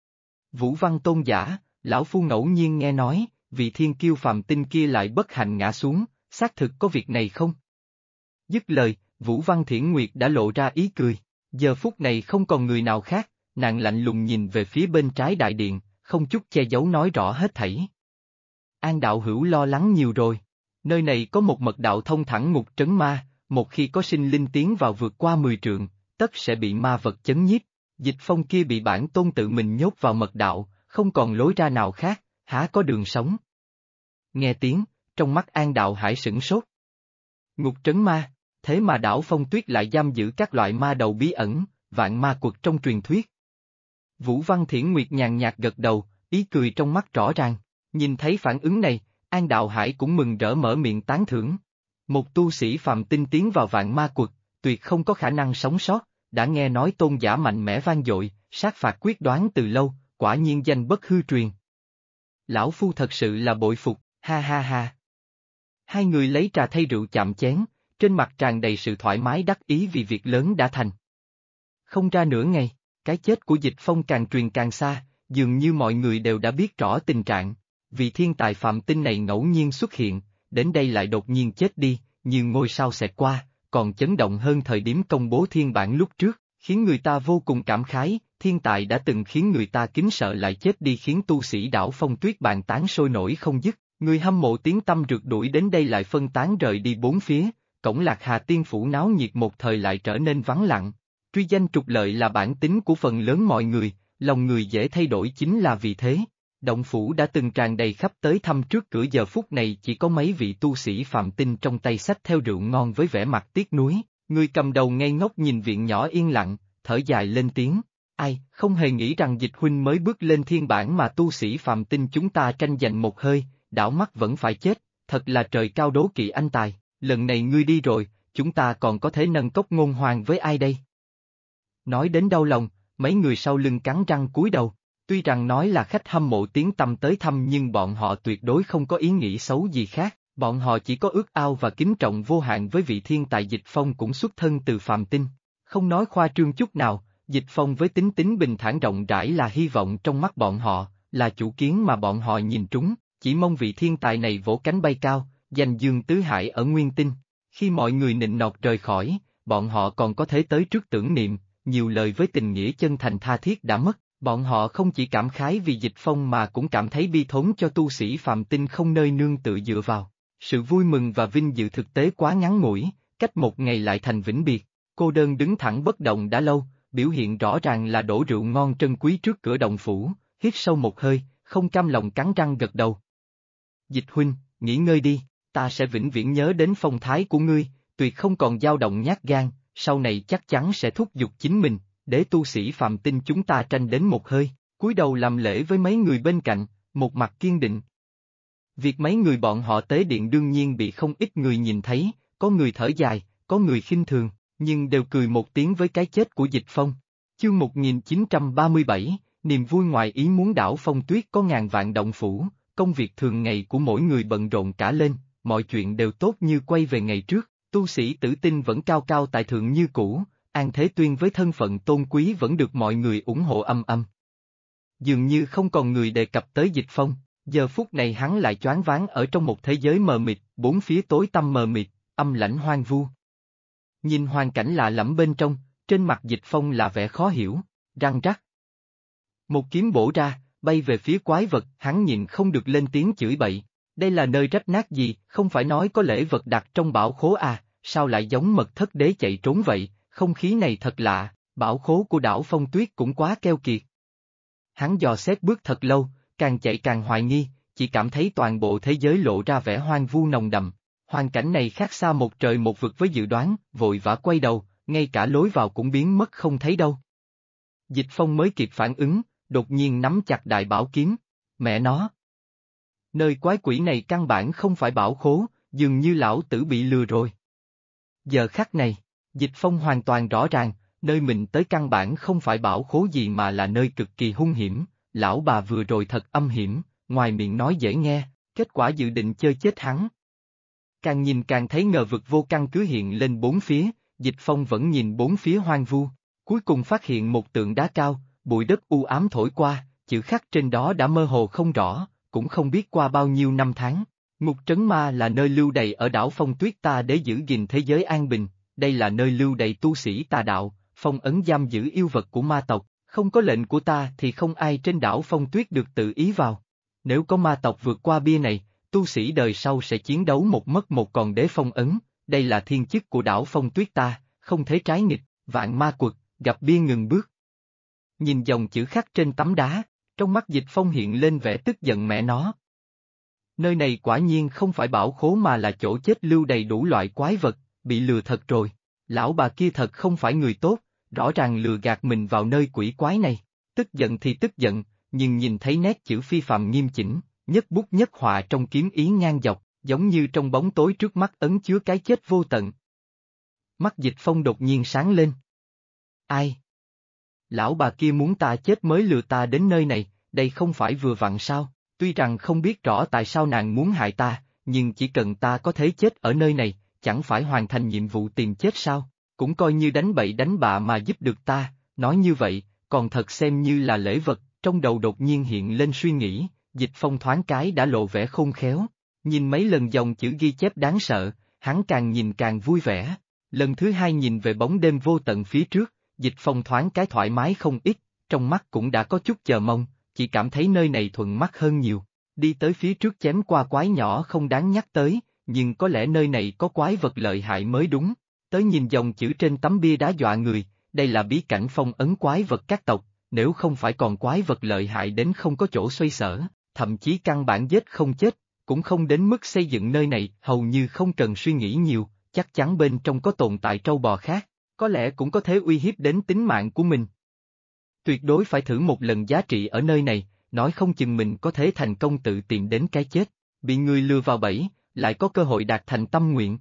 Vũ Văn tôn giả, lão phu ngẫu nhiên nghe nói, vị thiên kiêu phàm tinh kia lại bất hạnh ngã xuống, xác thực có việc này không? Dứt lời, Vũ Văn Thiển Nguyệt đã lộ ra ý cười, giờ phút này không còn người nào khác, nàng lạnh lùng nhìn về phía bên trái đại điện, không chút che giấu nói rõ hết thảy. An đạo hữu lo lắng nhiều rồi, nơi này có một mật đạo thông thẳng ngục trấn ma, một khi có sinh linh tiến vào vượt qua 10 trượng, tất sẽ bị ma vật chấn nhiếp. Dịch Phong kia bị bản tôn tự mình nhốt vào mật đạo, không còn lối ra nào khác, há có đường sống. Nghe tiếng, trong mắt An Đạo Hải sửng sốt. Ngục trấn ma, thế mà đảo Phong Tuyết lại giam giữ các loại ma đầu bí ẩn, vạn ma quật trong truyền thuyết. Vũ Văn Thiển Nguyệt nhàn nhạt gật đầu, ý cười trong mắt rõ ràng, nhìn thấy phản ứng này, An Đạo Hải cũng mừng rỡ mở miệng tán thưởng. Một tu sĩ phàm tinh tiến vào vạn ma quật, tuyệt không có khả năng sống sót, đã nghe nói tôn giả mạnh mẽ vang dội, sát phạt quyết đoán từ lâu, quả nhiên danh bất hư truyền. Lão phu thật sự là bội phục, ha ha ha. Hai người lấy trà thay rượu chạm chén, trên mặt tràn đầy sự thoải mái đắc ý vì việc lớn đã thành. Không ra nửa ngày, cái chết của Dịch Phong càng truyền càng xa, dường như mọi người đều đã biết rõ tình trạng. Vì thiên tài phàm tinh này ngẫu nhiên xuất hiện, đến đây lại đột nhiên chết đi, như ngôi sao xẹt qua, còn chấn động hơn thời điểm công bố thiên bản lúc trước, khiến người ta vô cùng cảm khái, thiên tài đã từng khiến người ta kính sợ lại chết đi khiến tu sĩ đảo Phong Tuyết bàn tán sôi nổi không dứt, người hâm mộ tiếng tăm rượt đuổi đến đây lại phân tán rời đi bốn phía, cổng Lạc Hà Tiên Phủ náo nhiệt một thời lại trở nên vắng lặng. Truy danh trục lợi là bản tính của phần lớn mọi người, lòng người dễ thay đổi chính là vì thế. Động phủ đã từng tràn đầy khắp tới thăm trước cửa giờ phút này chỉ có mấy vị tu sĩ phàm tinh trong tay xách theo rượu ngon với vẻ mặt tiếc nuối, người cầm đầu ngây ngốc nhìn viện nhỏ yên lặng, thở dài lên tiếng, ai, không hề nghĩ rằng Dịch huynh mới bước lên thiên bản mà tu sĩ phàm tinh chúng ta tranh giành một hơi, đảo mắt vẫn phải chết, thật là trời cao đố kỵ anh tài, lần này ngươi đi rồi, chúng ta còn có thể nâng cốc ngôn hoàng với ai đây? Nói đến đau lòng, mấy người sau lưng cắn răng cúi đầu. Tuy rằng nói là khách hâm mộ tiếng tăm tới thăm nhưng bọn họ tuyệt đối không có ý nghĩ xấu gì khác, bọn họ chỉ có ước ao và kính trọng vô hạn với vị thiên tài Dịch Phong cũng xuất thân từ phàm tinh. Không nói khoa trương chút nào, Dịch Phong với tính tính bình thản rộng rãi là hy vọng trong mắt bọn họ, là chủ kiến mà bọn họ nhìn trúng, chỉ mong vị thiên tài này vỗ cánh bay cao, giành dương tứ hải ở nguyên tinh. Khi mọi người nịnh nọt rời khỏi, bọn họ còn có thể tới trước tưởng niệm, nhiều lời với tình nghĩa chân thành tha thiết đã mất. Bọn họ không chỉ cảm khái vì Dịch Phong mà cũng cảm thấy bi thốn cho tu sĩ phàm tinh không nơi nương tựa dựa vào. Sự vui mừng và vinh dự thực tế quá ngắn ngủi, cách một ngày lại thành vĩnh biệt. Cô đơn đứng thẳng bất động đã lâu, biểu hiện rõ ràng là đổ rượu ngon trân quý trước cửa động phủ, hít sâu một hơi, không cam lòng cắn răng gật đầu. Dịch huynh, nghỉ ngơi đi, ta sẽ vĩnh viễn nhớ đến phong thái của ngươi, tuyệt không còn dao động nhát gan, sau này chắc chắn sẽ thúc giục chính mình. Để tu sĩ phàm tinh chúng ta tranh đến một hơi, cúi đầu làm lễ với mấy người bên cạnh, một mặt kiên định. Việc mấy người bọn họ tế điện đương nhiên bị không ít người nhìn thấy, có người thở dài, có người khinh thường, nhưng đều cười một tiếng với cái chết của Dịch Phong. Chương 1937, niềm vui ngoài ý muốn đảo Phong Tuyết có ngàn vạn động phủ, công việc thường ngày của mỗi người bận rộn cả lên, mọi chuyện đều tốt như quay về ngày trước, tu sĩ tử tinh vẫn cao cao tại thượng như cũ. An Thế Tuyên với thân phận tôn quý vẫn được mọi người ủng hộ âm âm. Dường như không còn người đề cập tới Dịch Phong, giờ phút này hắn lại choáng váng ở trong một thế giới mờ mịt, bốn phía tối tăm mờ mịt, âm lãnh hoang vu. Nhìn hoàn cảnh lạ lẫm bên trong, trên mặt Dịch Phong là vẻ khó hiểu, răng rắc. Một kiếm bổ ra, bay về phía quái vật, hắn nhìn không được lên tiếng chửi bậy. Đây là nơi rách nát gì, không phải nói có lễ vật đặt trong bảo khố à, sao lại giống mật thất đế chạy trốn vậy? Không khí này thật lạ, bảo khố của đảo Phong Tuyết cũng quá keo kiệt. Hắn dò xét bước thật lâu, càng chạy càng hoài nghi, chỉ cảm thấy toàn bộ thế giới lộ ra vẻ hoang vu nồng đậm. Hoàn cảnh này khác xa một trời một vực với dự đoán, vội vã quay đầu, ngay cả lối vào cũng biến mất không thấy đâu. Dịch Phong mới kịp phản ứng, đột nhiên nắm chặt đại bảo kiếm, mẹ nó. Nơi quái quỷ này căn bản không phải bảo khố, dường như lão tử bị lừa rồi. Giờ khắc này, Dịch Phong hoàn toàn rõ ràng, nơi mình tới căn bản không phải bảo khố gì mà là nơi cực kỳ hung hiểm, lão bà vừa rồi thật âm hiểm, ngoài miệng nói dễ nghe, kết quả dự định chơi chết hắn. Càng nhìn càng thấy ngờ vực vô căn cứ hiện lên bốn phía, Dịch Phong vẫn nhìn bốn phía hoang vu. Cuối cùng phát hiện một tượng đá cao, bụi đất u ám thổi qua, chữ khắc trên đó đã mơ hồ không rõ, cũng không biết qua bao nhiêu năm tháng. Ngục trấn ma là nơi lưu đày ở đảo Phong Tuyết ta để giữ gìn thế giới an bình, đây là nơi lưu đày tu sĩ tà đạo, phong ấn giam giữ yêu vật của ma tộc, không có lệnh của ta thì không ai trên đảo Phong Tuyết được tự ý vào. Nếu có ma tộc vượt qua bia này, tu sĩ đời sau sẽ chiến đấu một mất một còn để phong ấn, đây là thiên chức của đảo Phong Tuyết ta, không thể trái nghịch, vạn ma quật, gặp bia ngừng bước. Nhìn dòng chữ khắc trên tấm đá, trong mắt Dịch Phong hiện lên vẻ tức giận mẹ nó. Nơi này quả nhiên không phải bảo khố mà là chỗ chết lưu đầy đủ loại quái vật, bị lừa thật rồi. Lão bà kia thật không phải người tốt, rõ ràng lừa gạt mình vào nơi quỷ quái này. Tức giận thì tức giận, nhưng nhìn thấy nét chữ phi phàm nghiêm chỉnh, nhất bút nhất họa trong kiếm ý ngang dọc, giống như trong bóng tối trước mắt ấn chứa cái chết vô tận. Mắt Dịch Phong đột nhiên sáng lên. Ai? Lão bà kia muốn ta chết mới lừa ta đến nơi này, đây không phải vừa vặn sao? Tuy rằng không biết rõ tại sao nàng muốn hại ta, nhưng chỉ cần ta có thể chết ở nơi này, chẳng phải hoàn thành nhiệm vụ tìm chết sao? Cũng coi như đánh bậy đánh bạ mà giúp được ta, nói như vậy, còn thật xem như là lễ vật. Trong đầu đột nhiên hiện lên suy nghĩ, Dịch Phong thoáng cái đã lộ vẻ khôn khéo. Nhìn mấy lần dòng chữ ghi chép đáng sợ, hắn càng nhìn càng vui vẻ. Lần thứ hai nhìn về bóng đêm vô tận phía trước, Dịch Phong thoáng cái thoải mái không ít, trong mắt cũng đã có chút chờ mong, chỉ cảm thấy nơi này thuận mắt hơn nhiều. Đi tới phía trước chém qua quái nhỏ không đáng nhắc tới, nhưng có lẽ nơi này có quái vật lợi hại mới đúng. Tới nhìn dòng chữ trên tấm bia đá dọa người, đây là bí cảnh phong ấn quái vật các tộc, nếu không phải còn quái vật lợi hại đến không có chỗ xoay sở, thậm chí căn bản giết không chết, cũng không đến mức xây dựng nơi này, hầu như không cần suy nghĩ nhiều, chắc chắn bên trong có tồn tại trâu bò khác, có lẽ cũng có thể uy hiếp đến tính mạng của mình. Tuyệt đối phải thử một lần giá trị ở nơi này, nói không chừng mình có thể thành công tự tìm đến cái chết, bị người lừa vào bẫy, lại có cơ hội đạt thành tâm nguyện.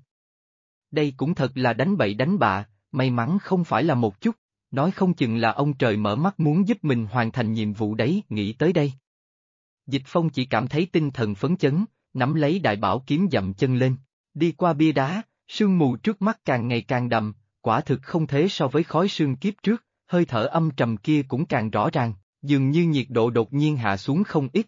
Đây cũng thật là đánh bậy đánh bạ, may mắn không phải là một chút, nói không chừng là ông trời mở mắt muốn giúp mình hoàn thành nhiệm vụ đấy, nghĩ tới đây. Dịch Phong chỉ cảm thấy tinh thần phấn chấn, nắm lấy đại bảo kiếm dậm chân lên, đi qua bia đá, sương mù trước mắt càng ngày càng đậm, quả thực không thế so với khói sương kiếp trước, hơi thở âm trầm kia cũng càng rõ ràng, dường như nhiệt độ đột nhiên hạ xuống không ít.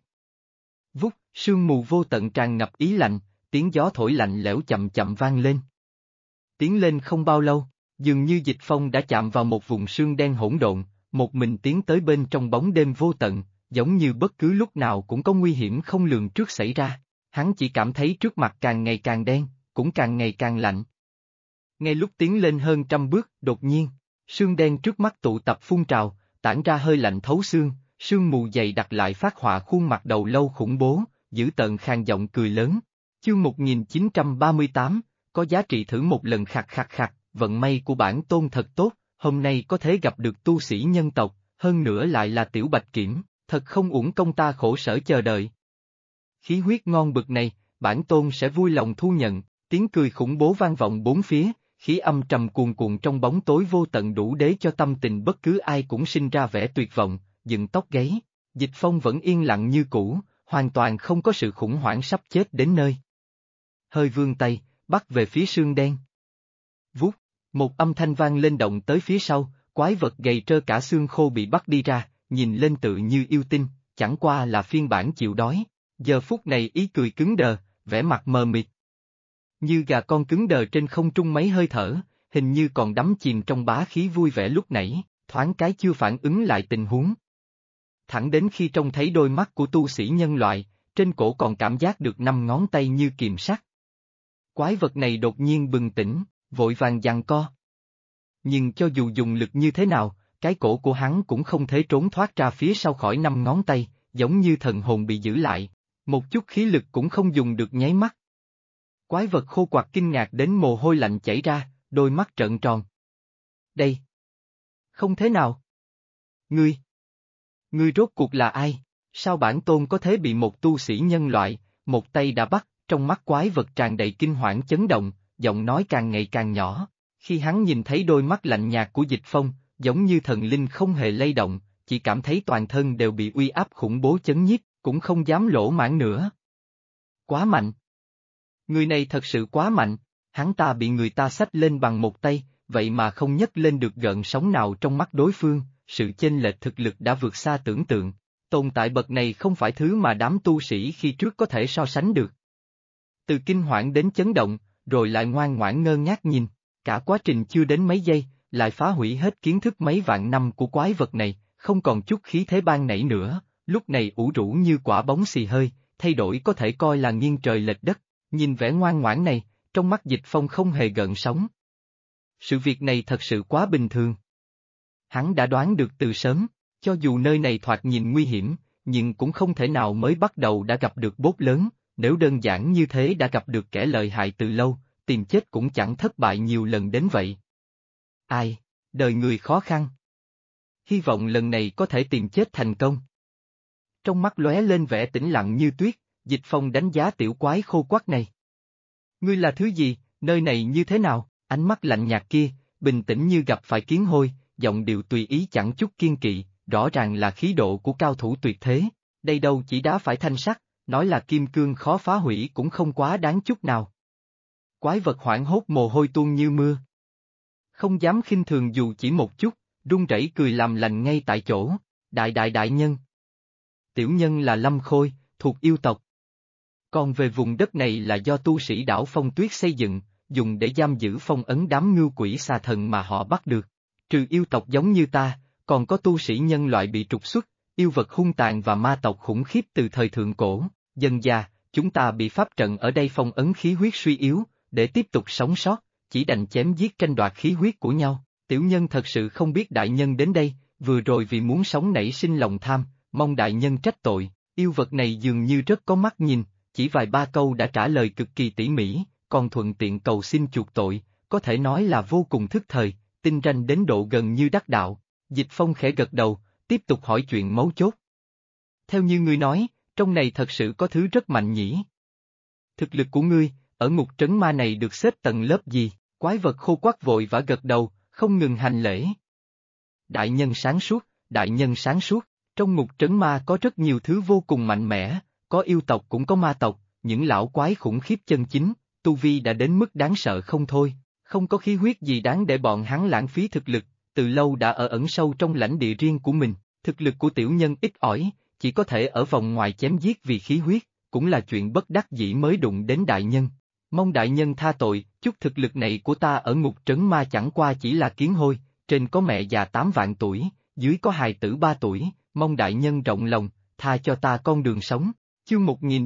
Vút, sương mù vô tận tràn ngập ý lạnh, tiếng gió thổi lạnh lẽo chậm chậm vang lên. Tiến lên không bao lâu, dường như Dịch Phong đã chạm vào một vùng sương đen hỗn độn, một mình tiến tới bên trong bóng đêm vô tận, giống như bất cứ lúc nào cũng có nguy hiểm không lường trước xảy ra. Hắn chỉ cảm thấy trước mặt càng ngày càng đen, cũng càng ngày càng lạnh. Ngay lúc tiến lên hơn 100 bước, đột nhiên, sương đen trước mắt tụ tập phun trào, tản ra hơi lạnh thấu xương, sương mù dày đặc lại phát họa khuôn mặt đầu lâu khủng bố, dữ tợn khàn giọng cười lớn. Chương 1938, có giá trị thử một lần khạc khạc khạc, vận may của bản tôn thật tốt, hôm nay có thể gặp được tu sĩ nhân tộc, hơn nữa lại là Tiểu Bạch Kiểm, thật không uổng công ta khổ sở chờ đợi. Khí huyết ngon bực này, bản tôn sẽ vui lòng thu nhận, tiếng cười khủng bố vang vọng bốn phía, khí âm trầm cuồn cuộn trong bóng tối vô tận đủ để cho tâm tình bất cứ ai cũng sinh ra vẻ tuyệt vọng, dựng tóc gáy. Dịch Phong vẫn yên lặng như cũ, hoàn toàn không có sự khủng hoảng sắp chết đến nơi. Hơi vươn tay, bắt về phía sương đen. Vút, một âm thanh vang lên động tới phía sau, quái vật gầy trơ cả xương khô bị bắt đi ra, nhìn lên tự như yêu tinh, chẳng qua là phiên bản chịu đói. Giờ phút này ý cười cứng đờ, vẻ mặt mờ mịt. Như gà con cứng đờ trên không trung mấy hơi thở, hình như còn đắm chìm trong bá khí vui vẻ lúc nãy, thoáng cái chưa phản ứng lại tình huống. Thẳng đến khi trông thấy đôi mắt của tu sĩ nhân loại, trên cổ còn cảm giác được 5 ngón tay như kiềm sắt. Quái vật này đột nhiên bừng tỉnh, vội vàng giằng co. Nhưng cho dù dùng lực như thế nào, cái cổ của hắn cũng không thể trốn thoát ra phía sau khỏi 5 ngón tay, giống như thần hồn bị giữ lại, một chút khí lực cũng không dùng được nháy mắt. Quái vật khô quặc kinh ngạc đến mồ hôi lạnh chảy ra, đôi mắt trợn tròn. Đây! Không thế nào! Ngươi rốt cuộc là ai? Sao bản tôn có thể bị một tu sĩ nhân loại, một tay đã bắt, trong mắt quái vật tràn đầy kinh hoảng chấn động, giọng nói càng ngày càng nhỏ. Khi hắn nhìn thấy đôi mắt lạnh nhạt của Dịch Phong, giống như thần linh không hề lay động, chỉ cảm thấy toàn thân đều bị uy áp khủng bố chấn nhiếp, cũng không dám lỗ mãng nữa. Quá mạnh! Người này thật sự quá mạnh, hắn ta bị người ta xách lên bằng một tay, vậy mà không nhấc lên được gợn sóng nào trong mắt đối phương, sự chênh lệch thực lực đã vượt xa tưởng tượng. Tồn tại bậc này không phải thứ mà đám tu sĩ khi trước có thể so sánh được. Từ kinh hoảng đến chấn động, rồi lại ngoan ngoãn ngơ ngác nhìn, cả quá trình chưa đến mấy giây, lại phá hủy hết kiến thức mấy vạn năm của quái vật này, không còn chút khí thế ban nãy nữa, lúc này ủ rũ như quả bóng xì hơi, thay đổi có thể coi là nghiêng trời lệch đất, nhìn vẻ ngoan ngoãn này, trong mắt Dịch Phong không hề gợn sóng. Sự việc này thật sự quá bình thường. Hắn đã đoán được từ sớm, cho dù nơi này thoạt nhìn nguy hiểm, nhưng cũng không thể nào mới bắt đầu đã gặp được bốt lớn, nếu đơn giản như thế đã gặp được kẻ lợi hại từ lâu, tìm chết cũng chẳng thất bại nhiều lần đến vậy. Ai, đời người khó khăn. Hy vọng lần này có thể tìm chết thành công. Trong mắt lóe lên vẻ tĩnh lặng như tuyết, Dịch Phong đánh giá tiểu quái khô quắc này. Ngươi là thứ gì, nơi này như thế nào, ánh mắt lạnh nhạt kia, bình tĩnh như gặp phải kiến hôi, giọng điệu tùy ý chẳng chút kiên kỵ, rõ ràng là khí độ của cao thủ tuyệt thế, đây đâu chỉ đá phải thanh sắt, nói là kim cương khó phá hủy cũng không quá đáng chút nào. Quái vật hoảng hốt mồ hôi tuôn như mưa. Không dám khinh thường dù chỉ một chút, run rẩy cười làm lành ngay tại chỗ, đại nhân. Tiểu nhân là Lâm Khôi, thuộc yêu tộc. Còn về vùng đất này là do tu sĩ đảo Phong Tuyết xây dựng, dùng để giam giữ phong ấn đám ngưu quỷ xà thần mà họ bắt được. Trừ yêu tộc giống như ta, còn có tu sĩ nhân loại bị trục xuất, yêu vật hung tàn và ma tộc khủng khiếp từ thời thượng cổ, dần già, chúng ta bị pháp trận ở đây phong ấn khí huyết suy yếu, để tiếp tục sống sót, chỉ đành chém giết tranh đoạt khí huyết của nhau. Tiểu nhân thật sự không biết đại nhân đến đây, vừa rồi vì muốn sống nảy sinh lòng tham, mong đại nhân trách tội, yêu vật này dường như rất có mắt nhìn, chỉ vài ba câu đã trả lời cực kỳ tỉ mỉ, còn thuận tiện cầu xin chuộc tội, có thể nói là vô cùng thức thời, tinh ranh đến độ gần như đắc đạo. Dịch Phong khẽ gật đầu, tiếp tục hỏi chuyện mấu chốt. Theo như ngươi nói, trong này thật sự có thứ rất mạnh nhỉ? Thực lực của ngươi, ở ngục trấn ma này được xếp tầng lớp gì? Quái vật khô quắc vội vã gật đầu, không ngừng hành lễ. Đại nhân sáng suốt, đại nhân sáng suốt, trong ngục trấn ma có rất nhiều thứ vô cùng mạnh mẽ, có yêu tộc cũng có ma tộc, những lão quái khủng khiếp chân chính, tu vi đã đến mức đáng sợ không thôi, không có khí huyết gì đáng để bọn hắn lãng phí thực lực, từ lâu đã ở ẩn sâu trong lãnh địa riêng của mình, thực lực của tiểu nhân ít ỏi, chỉ có thể ở vòng ngoài chém giết vì khí huyết, cũng là chuyện bất đắc dĩ mới đụng đến đại nhân. Mong đại nhân tha tội, chút thực lực này của ta ở ngục trấn ma chẳng qua chỉ là kiến hôi, trên có mẹ già 8 vạn tuổi, dưới có hài tử 3 tuổi, mong đại nhân rộng lòng, tha cho ta con đường sống. Chương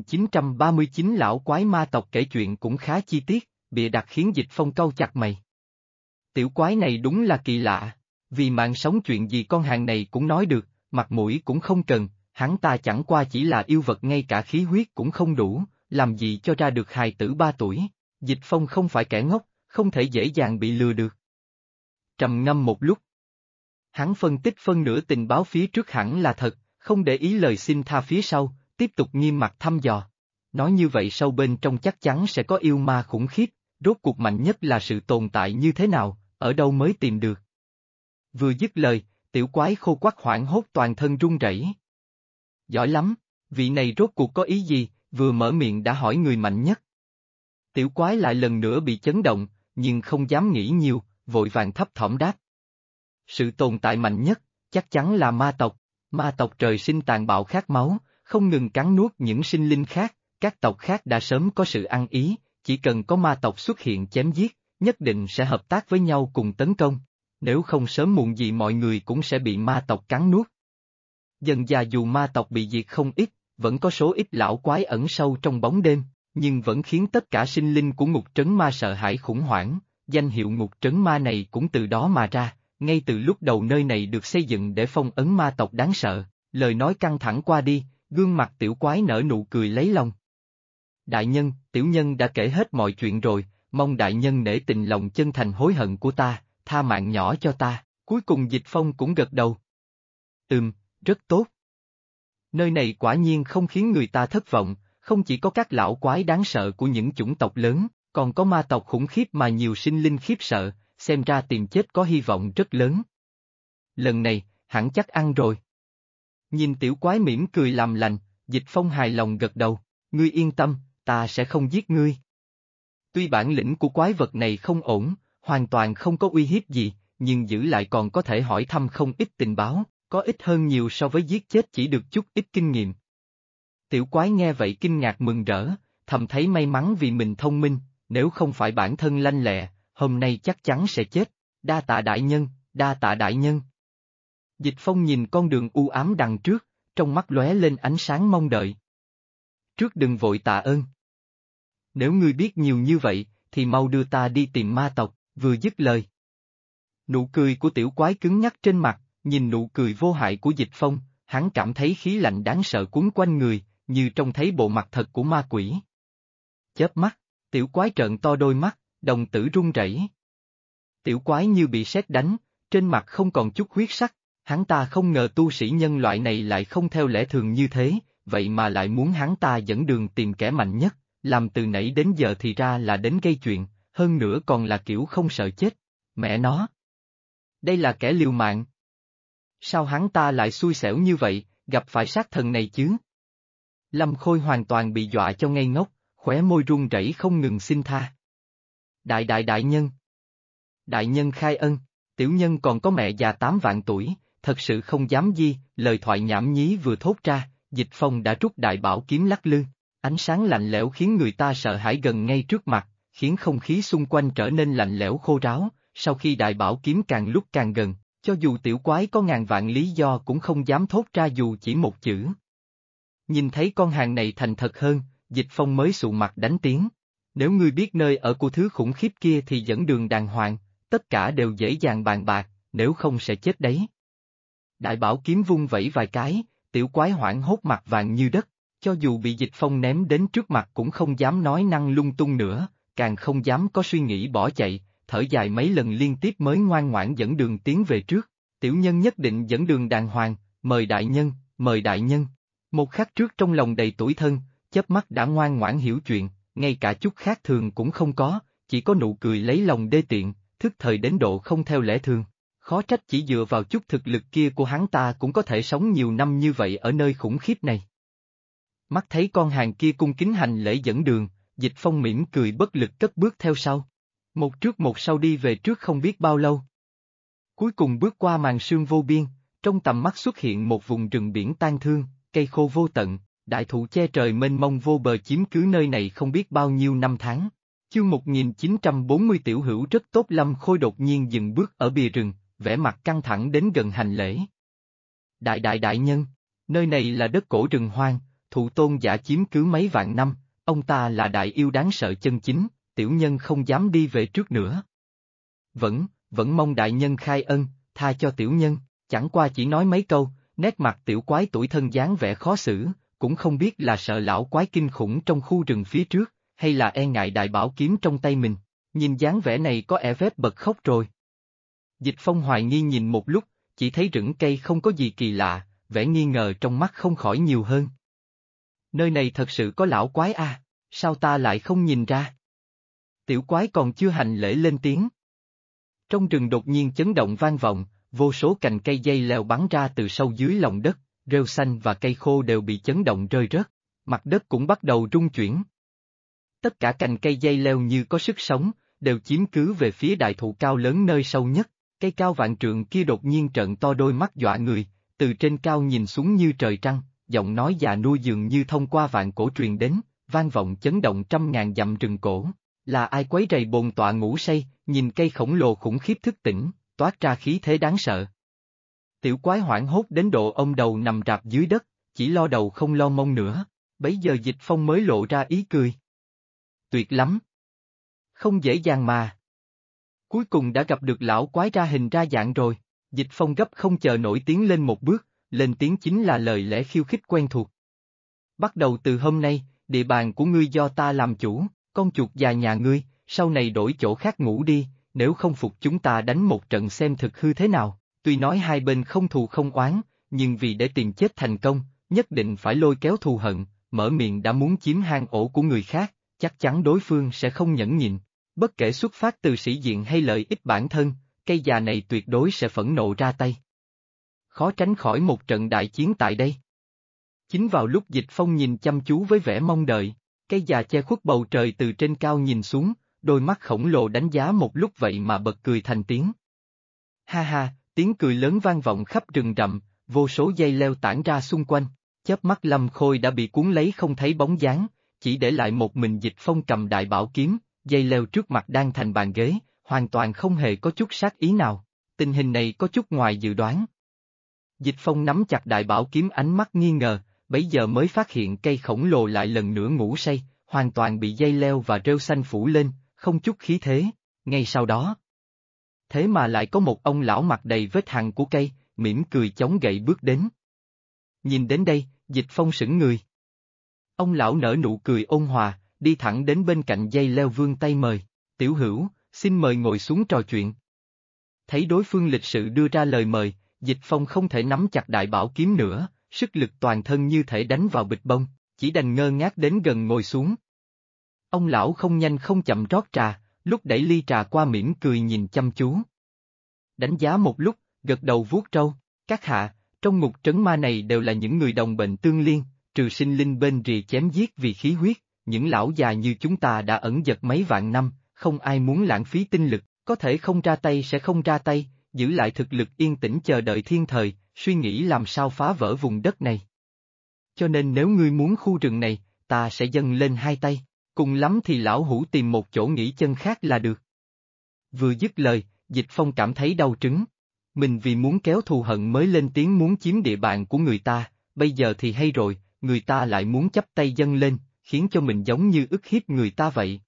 1939 lão quái ma tộc kể chuyện cũng khá chi tiết, bịa đặt khiến Dịch Phong cau chặt mày. Tiểu quái này đúng là kỳ lạ, vì mạng sống chuyện gì con hàng này cũng nói được, mặt mũi cũng không cần, hắn ta chẳng qua chỉ là yêu vật ngay cả khí huyết cũng không đủ, làm gì cho ra được hài tử 3 tuổi. Dịch Phong không phải kẻ ngốc, không thể dễ dàng bị lừa được. Trầm ngâm một lúc. Hắn phân tích phân nửa tình báo phía trước hẳn là thật, không để ý lời xin tha phía sau, tiếp tục nghiêm mặt thăm dò. Nói như vậy sâu bên trong chắc chắn sẽ có yêu ma khủng khiếp, rốt cuộc mạnh nhất là sự tồn tại như thế nào, ở đâu mới tìm được. Vừa dứt lời, tiểu quái khô quắc hoảng hốt toàn thân run rẩy. Giỏi lắm, vị này rốt cuộc có ý gì, vừa mở miệng đã hỏi người mạnh nhất. Tiểu quái lại lần nữa bị chấn động, nhưng không dám nghĩ nhiều, vội vàng thấp thỏm đáp. Sự tồn tại mạnh nhất, chắc chắn là ma tộc trời sinh tàn bạo khát máu, không ngừng cắn nuốt những sinh linh khác, các tộc khác đã sớm có sự ăn ý, chỉ cần có ma tộc xuất hiện chém giết, nhất định sẽ hợp tác với nhau cùng tấn công, nếu không sớm muộn gì mọi người cũng sẽ bị ma tộc cắn nuốt. Dần dà dù ma tộc bị diệt không ít, vẫn có số ít lão quái ẩn sâu trong bóng đêm, nhưng vẫn khiến tất cả sinh linh của ngục trấn ma sợ hãi khủng hoảng, danh hiệu ngục trấn ma này cũng từ đó mà ra, ngay từ lúc đầu nơi này được xây dựng để phong ấn ma tộc đáng sợ, lời nói căng thẳng qua đi, gương mặt tiểu quái nở nụ cười lấy lòng. Đại nhân, tiểu nhân đã kể hết mọi chuyện rồi, mong đại nhân nể tình lòng chân thành hối hận của ta, tha mạng nhỏ cho ta, cuối cùng Dịch Phong cũng gật đầu. Rất tốt. Nơi này quả nhiên không khiến người ta thất vọng, không chỉ có các lão quái đáng sợ của những chủng tộc lớn, còn có ma tộc khủng khiếp mà nhiều sinh linh khiếp sợ, xem ra tìm chết có hy vọng rất lớn. Lần này, hẳn chắc ăn rồi. Nhìn tiểu quái mỉm cười làm lành, Dịch Phong hài lòng gật đầu, ngươi yên tâm, ta sẽ không giết ngươi. Tuy bản lĩnh của quái vật này không ổn, hoàn toàn không có uy hiếp gì, nhưng giữ lại còn có thể hỏi thăm không ít tình báo, có ít hơn nhiều so với giết chết chỉ được chút ít kinh nghiệm. Tiểu quái nghe vậy kinh ngạc mừng rỡ, thầm thấy may mắn vì mình thông minh, nếu không phải bản thân lanh lẹ, hôm nay chắc chắn sẽ chết. Đa tạ đại nhân, đa tạ đại nhân. Dịch Phong nhìn con đường u ám đằng trước, trong mắt lóe lên ánh sáng mong đợi. Trước đừng vội tạ ơn. Nếu ngươi biết nhiều như vậy, thì mau đưa ta đi tìm ma tộc, vừa dứt lời. Nụ cười của tiểu quái cứng nhắc trên mặt, nhìn nụ cười vô hại của Dịch Phong, hắn cảm thấy khí lạnh đáng sợ cuốn quanh người, như trông thấy bộ mặt thật của ma quỷ. Chớp mắt, tiểu quái trợn to đôi mắt, đồng tử run rẩy. Tiểu quái như bị sét đánh, trên mặt không còn chút huyết sắc, hắn ta không ngờ tu sĩ nhân loại này lại không theo lẽ thường như thế, vậy mà lại muốn hắn ta dẫn đường tìm kẻ mạnh nhất, làm từ nãy đến giờ thì ra là đến gây chuyện, hơn nữa còn là kiểu không sợ chết. Mẹ nó! Đây là kẻ liều mạng. Sao hắn ta lại xui xẻo như vậy, gặp phải sát thần này chứ? Lâm Khôi hoàn toàn bị dọa cho ngây ngốc, khóe môi run rẩy không ngừng xin tha. Đại nhân! Đại nhân khai ân, tiểu nhân còn có mẹ già 8 vạn tuổi, thật sự không dám gì, lời thoại nhảm nhí vừa thốt ra, Dịch Phong đã rút đại bảo kiếm lắc lư, ánh sáng lạnh lẽo khiến người ta sợ hãi gần ngay trước mặt, khiến không khí xung quanh trở nên lạnh lẽo khô ráo, sau khi đại bảo kiếm càng lúc càng gần, cho dù tiểu quái có ngàn vạn lý do cũng không dám thốt ra dù chỉ một chữ. Nhìn thấy con hàng này thành thật hơn, Dịch Phong mới sụ mặt đánh tiếng. Nếu ngươi biết nơi ở của thứ khủng khiếp kia thì dẫn đường đàng hoàng, tất cả đều dễ dàng bàn bạc, nếu không sẽ chết đấy. Đại bảo kiếm vung vẩy vài cái, tiểu quái hoảng hốt mặt vàng như đất, cho dù bị Dịch Phong ném đến trước mặt cũng không dám nói năng lung tung nữa, càng không dám có suy nghĩ bỏ chạy, thở dài mấy lần liên tiếp mới ngoan ngoãn dẫn đường tiến về trước. Tiểu nhân nhất định dẫn đường đàng hoàng, mời đại nhân, mời đại nhân. Một khắc trước trong lòng đầy tủi thân, chớp mắt đã ngoan ngoãn hiểu chuyện, ngay cả chút khác thường cũng không có, chỉ có nụ cười lấy lòng đê tiện, thức thời đến độ không theo lẽ thường. Khó trách chỉ dựa vào chút thực lực kia của hắn ta cũng có thể sống nhiều năm như vậy ở nơi khủng khiếp này. Mắt thấy con hàng kia cung kính hành lễ dẫn đường, Dịch Phong mỉm cười bất lực cất bước theo sau. Một trước một sau đi về trước không biết bao lâu. Cuối cùng bước qua màn sương vô biên, trong tầm mắt xuất hiện một vùng rừng biển tang thương, cây khô vô tận, đại thụ che trời mênh mông vô bờ chiếm cứ nơi này không biết bao nhiêu năm tháng. Chương 1940 tiểu hữu rất tốt. Lâm Khôi đột nhiên dừng bước ở bìa rừng, vẻ mặt căng thẳng đến gần hành lễ. Đại nhân, nơi này là đất cổ rừng hoang, thụ tôn giả chiếm cứ mấy vạn năm, ông ta là đại yêu đáng sợ chân chính, tiểu nhân không dám đi về trước nữa. Vẫn mong đại nhân khai ân, tha cho tiểu nhân, chẳng qua chỉ nói mấy câu, nét mặt tiểu quái tủi thân dáng vẻ khó xử, cũng không biết là sợ lão quái kinh khủng trong khu rừng phía trước, hay là e ngại đại bảo kiếm trong tay mình, nhìn dáng vẻ này có ẻ vết bật khóc rồi. Dịch Phong hoài nghi nhìn một lúc, chỉ thấy rừng cây không có gì kỳ lạ, vẻ nghi ngờ trong mắt không khỏi nhiều hơn. Nơi này thật sự có lão quái à, sao ta lại không nhìn ra? Tiểu quái còn chưa hành lễ lên tiếng. Trong rừng đột nhiên chấn động vang vọng, vô số cành cây dây leo bắn ra từ sâu dưới lòng đất, rêu xanh và cây khô đều bị chấn động rơi rớt, mặt đất cũng bắt đầu rung chuyển. Tất cả cành cây dây leo như có sức sống, đều chiếm cứ về phía đại thụ cao lớn nơi sâu nhất, cây cao vạn trượng kia đột nhiên trợn to đôi mắt dọa người, từ trên cao nhìn xuống như trời trăng, giọng nói già nua dường như thông qua vạn cổ truyền đến, vang vọng chấn động trăm ngàn dặm rừng cổ. Là ai quấy rầy bồn tọa ngủ say, nhìn cây khổng lồ khủng khiếp thức tỉnh, toát ra khí thế đáng sợ. Tiểu quái hoảng hốt đến độ ông đầu nằm rạp dưới đất, chỉ lo đầu không lo mông nữa, bấy giờ Dịch Phong mới lộ ra ý cười. Tuyệt lắm! Không dễ dàng mà. Cuối cùng đã gặp được lão quái ra hình ra dạng rồi, Dịch Phong gấp không chờ nổi tiến lên một bước, lên tiếng chính là lời lẽ khiêu khích quen thuộc. Bắt đầu từ hôm nay, địa bàn của ngươi do ta làm chủ. Con chuột già nhà ngươi, sau này đổi chỗ khác ngủ đi, nếu không phục chúng ta đánh một trận xem thực hư thế nào. Tuy nói hai bên không thù không oán, nhưng vì để tìm chết thành công, nhất định phải lôi kéo thù hận, mở miệng đã muốn chiếm hang ổ của người khác, chắc chắn đối phương sẽ không nhẫn nhịn. Bất kể xuất phát từ sĩ diện hay lợi ích bản thân, cây già này tuyệt đối sẽ phẫn nộ ra tay. Khó tránh khỏi một trận đại chiến tại đây. Chính vào lúc Dịch Phong nhìn chăm chú với vẻ mong đợi, cây già che khuất bầu trời từ trên cao nhìn xuống, đôi mắt khổng lồ đánh giá một lúc vậy mà bật cười thành tiếng. Ha ha, tiếng cười lớn vang vọng khắp rừng rậm, vô số dây leo tản ra xung quanh, chớp mắt Lâm Khôi đã bị cuốn lấy không thấy bóng dáng, chỉ để lại một mình Dịch Phong cầm đại bảo kiếm, dây leo trước mặt đang thành bàn ghế, hoàn toàn không hề có chút sát ý nào, tình hình này có chút ngoài dự đoán. Dịch Phong nắm chặt đại bảo kiếm ánh mắt nghi ngờ, bấy giờ mới phát hiện cây khổng lồ lại lần nữa ngủ say, hoàn toàn bị dây leo và rêu xanh phủ lên, không chút khí thế, ngay sau đó. Thế mà lại có một ông lão mặt đầy vết hằn của cây, mỉm cười chống gậy bước đến. Nhìn đến đây, Dịch Phong sững người. Ông lão nở nụ cười ôn hòa, đi thẳng đến bên cạnh dây leo vươn tay mời, tiểu hữu, xin mời ngồi xuống trò chuyện. Thấy đối phương lịch sự đưa ra lời mời, Dịch Phong không thể nắm chặt đại bảo kiếm nữa, sức lực toàn thân như thể đánh vào bịch bông, chỉ đành ngơ ngác đến gần ngồi xuống. Ông lão không nhanh không chậm rót trà, lúc đẩy ly trà qua mỉm cười nhìn chăm chú. Đánh giá một lúc, gật đầu vuốt râu, các hạ, trong ngục trấn ma này đều là những người đồng bệnh tương liên, trừ sinh linh bên rìa chém giết vì khí huyết, những lão già như chúng ta đã ẩn dật mấy vạn năm, không ai muốn lãng phí tinh lực, có thể không ra tay sẽ không ra tay, giữ lại thực lực yên tĩnh chờ đợi thiên thời, suy nghĩ làm sao phá vỡ vùng đất này. Cho nên nếu ngươi muốn khu rừng này, ta sẽ dâng lên hai tay, cùng lắm thì lão hủ tìm một chỗ nghỉ chân khác là được. Vừa dứt lời, Dịch Phong cảm thấy đau trứng. Mình vì muốn kéo thù hận mới lên tiếng muốn chiếm địa bàn của người ta, bây giờ thì hay rồi, người ta lại muốn chắp tay dâng lên, khiến cho mình giống như ức hiếp người ta vậy.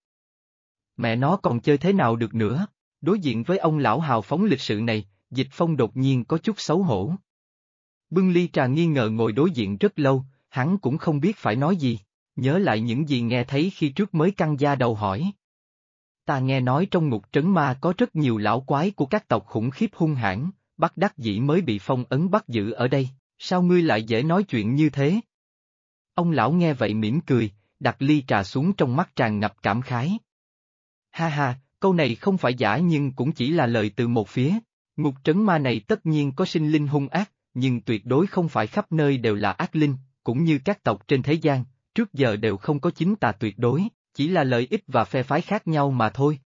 Mẹ nó còn chơi thế nào được nữa, đối diện với ông lão hào phóng lịch sự này, Dịch Phong đột nhiên có chút xấu hổ. Bưng ly trà nghi ngờ ngồi đối diện rất lâu, hắn cũng không biết phải nói gì, nhớ lại những gì nghe thấy khi trước mới căng da đầu hỏi. Ta nghe nói trong ngục trấn ma có rất nhiều lão quái của các tộc khủng khiếp hung hãn, bất đắc dĩ mới bị phong ấn bắt giữ ở đây, sao ngươi lại dễ nói chuyện như thế? Ông lão nghe vậy mỉm cười, đặt ly trà xuống trong mắt tràn ngập cảm khái. Ha ha, câu này không phải giả nhưng cũng chỉ là lời từ một phía, ngục trấn ma này tất nhiên có sinh linh hung ác, nhưng tuyệt đối không phải khắp nơi đều là ác linh, cũng như các tộc trên thế gian, trước giờ đều không có chính tà tuyệt đối, chỉ là lợi ích và phe phái khác nhau mà thôi.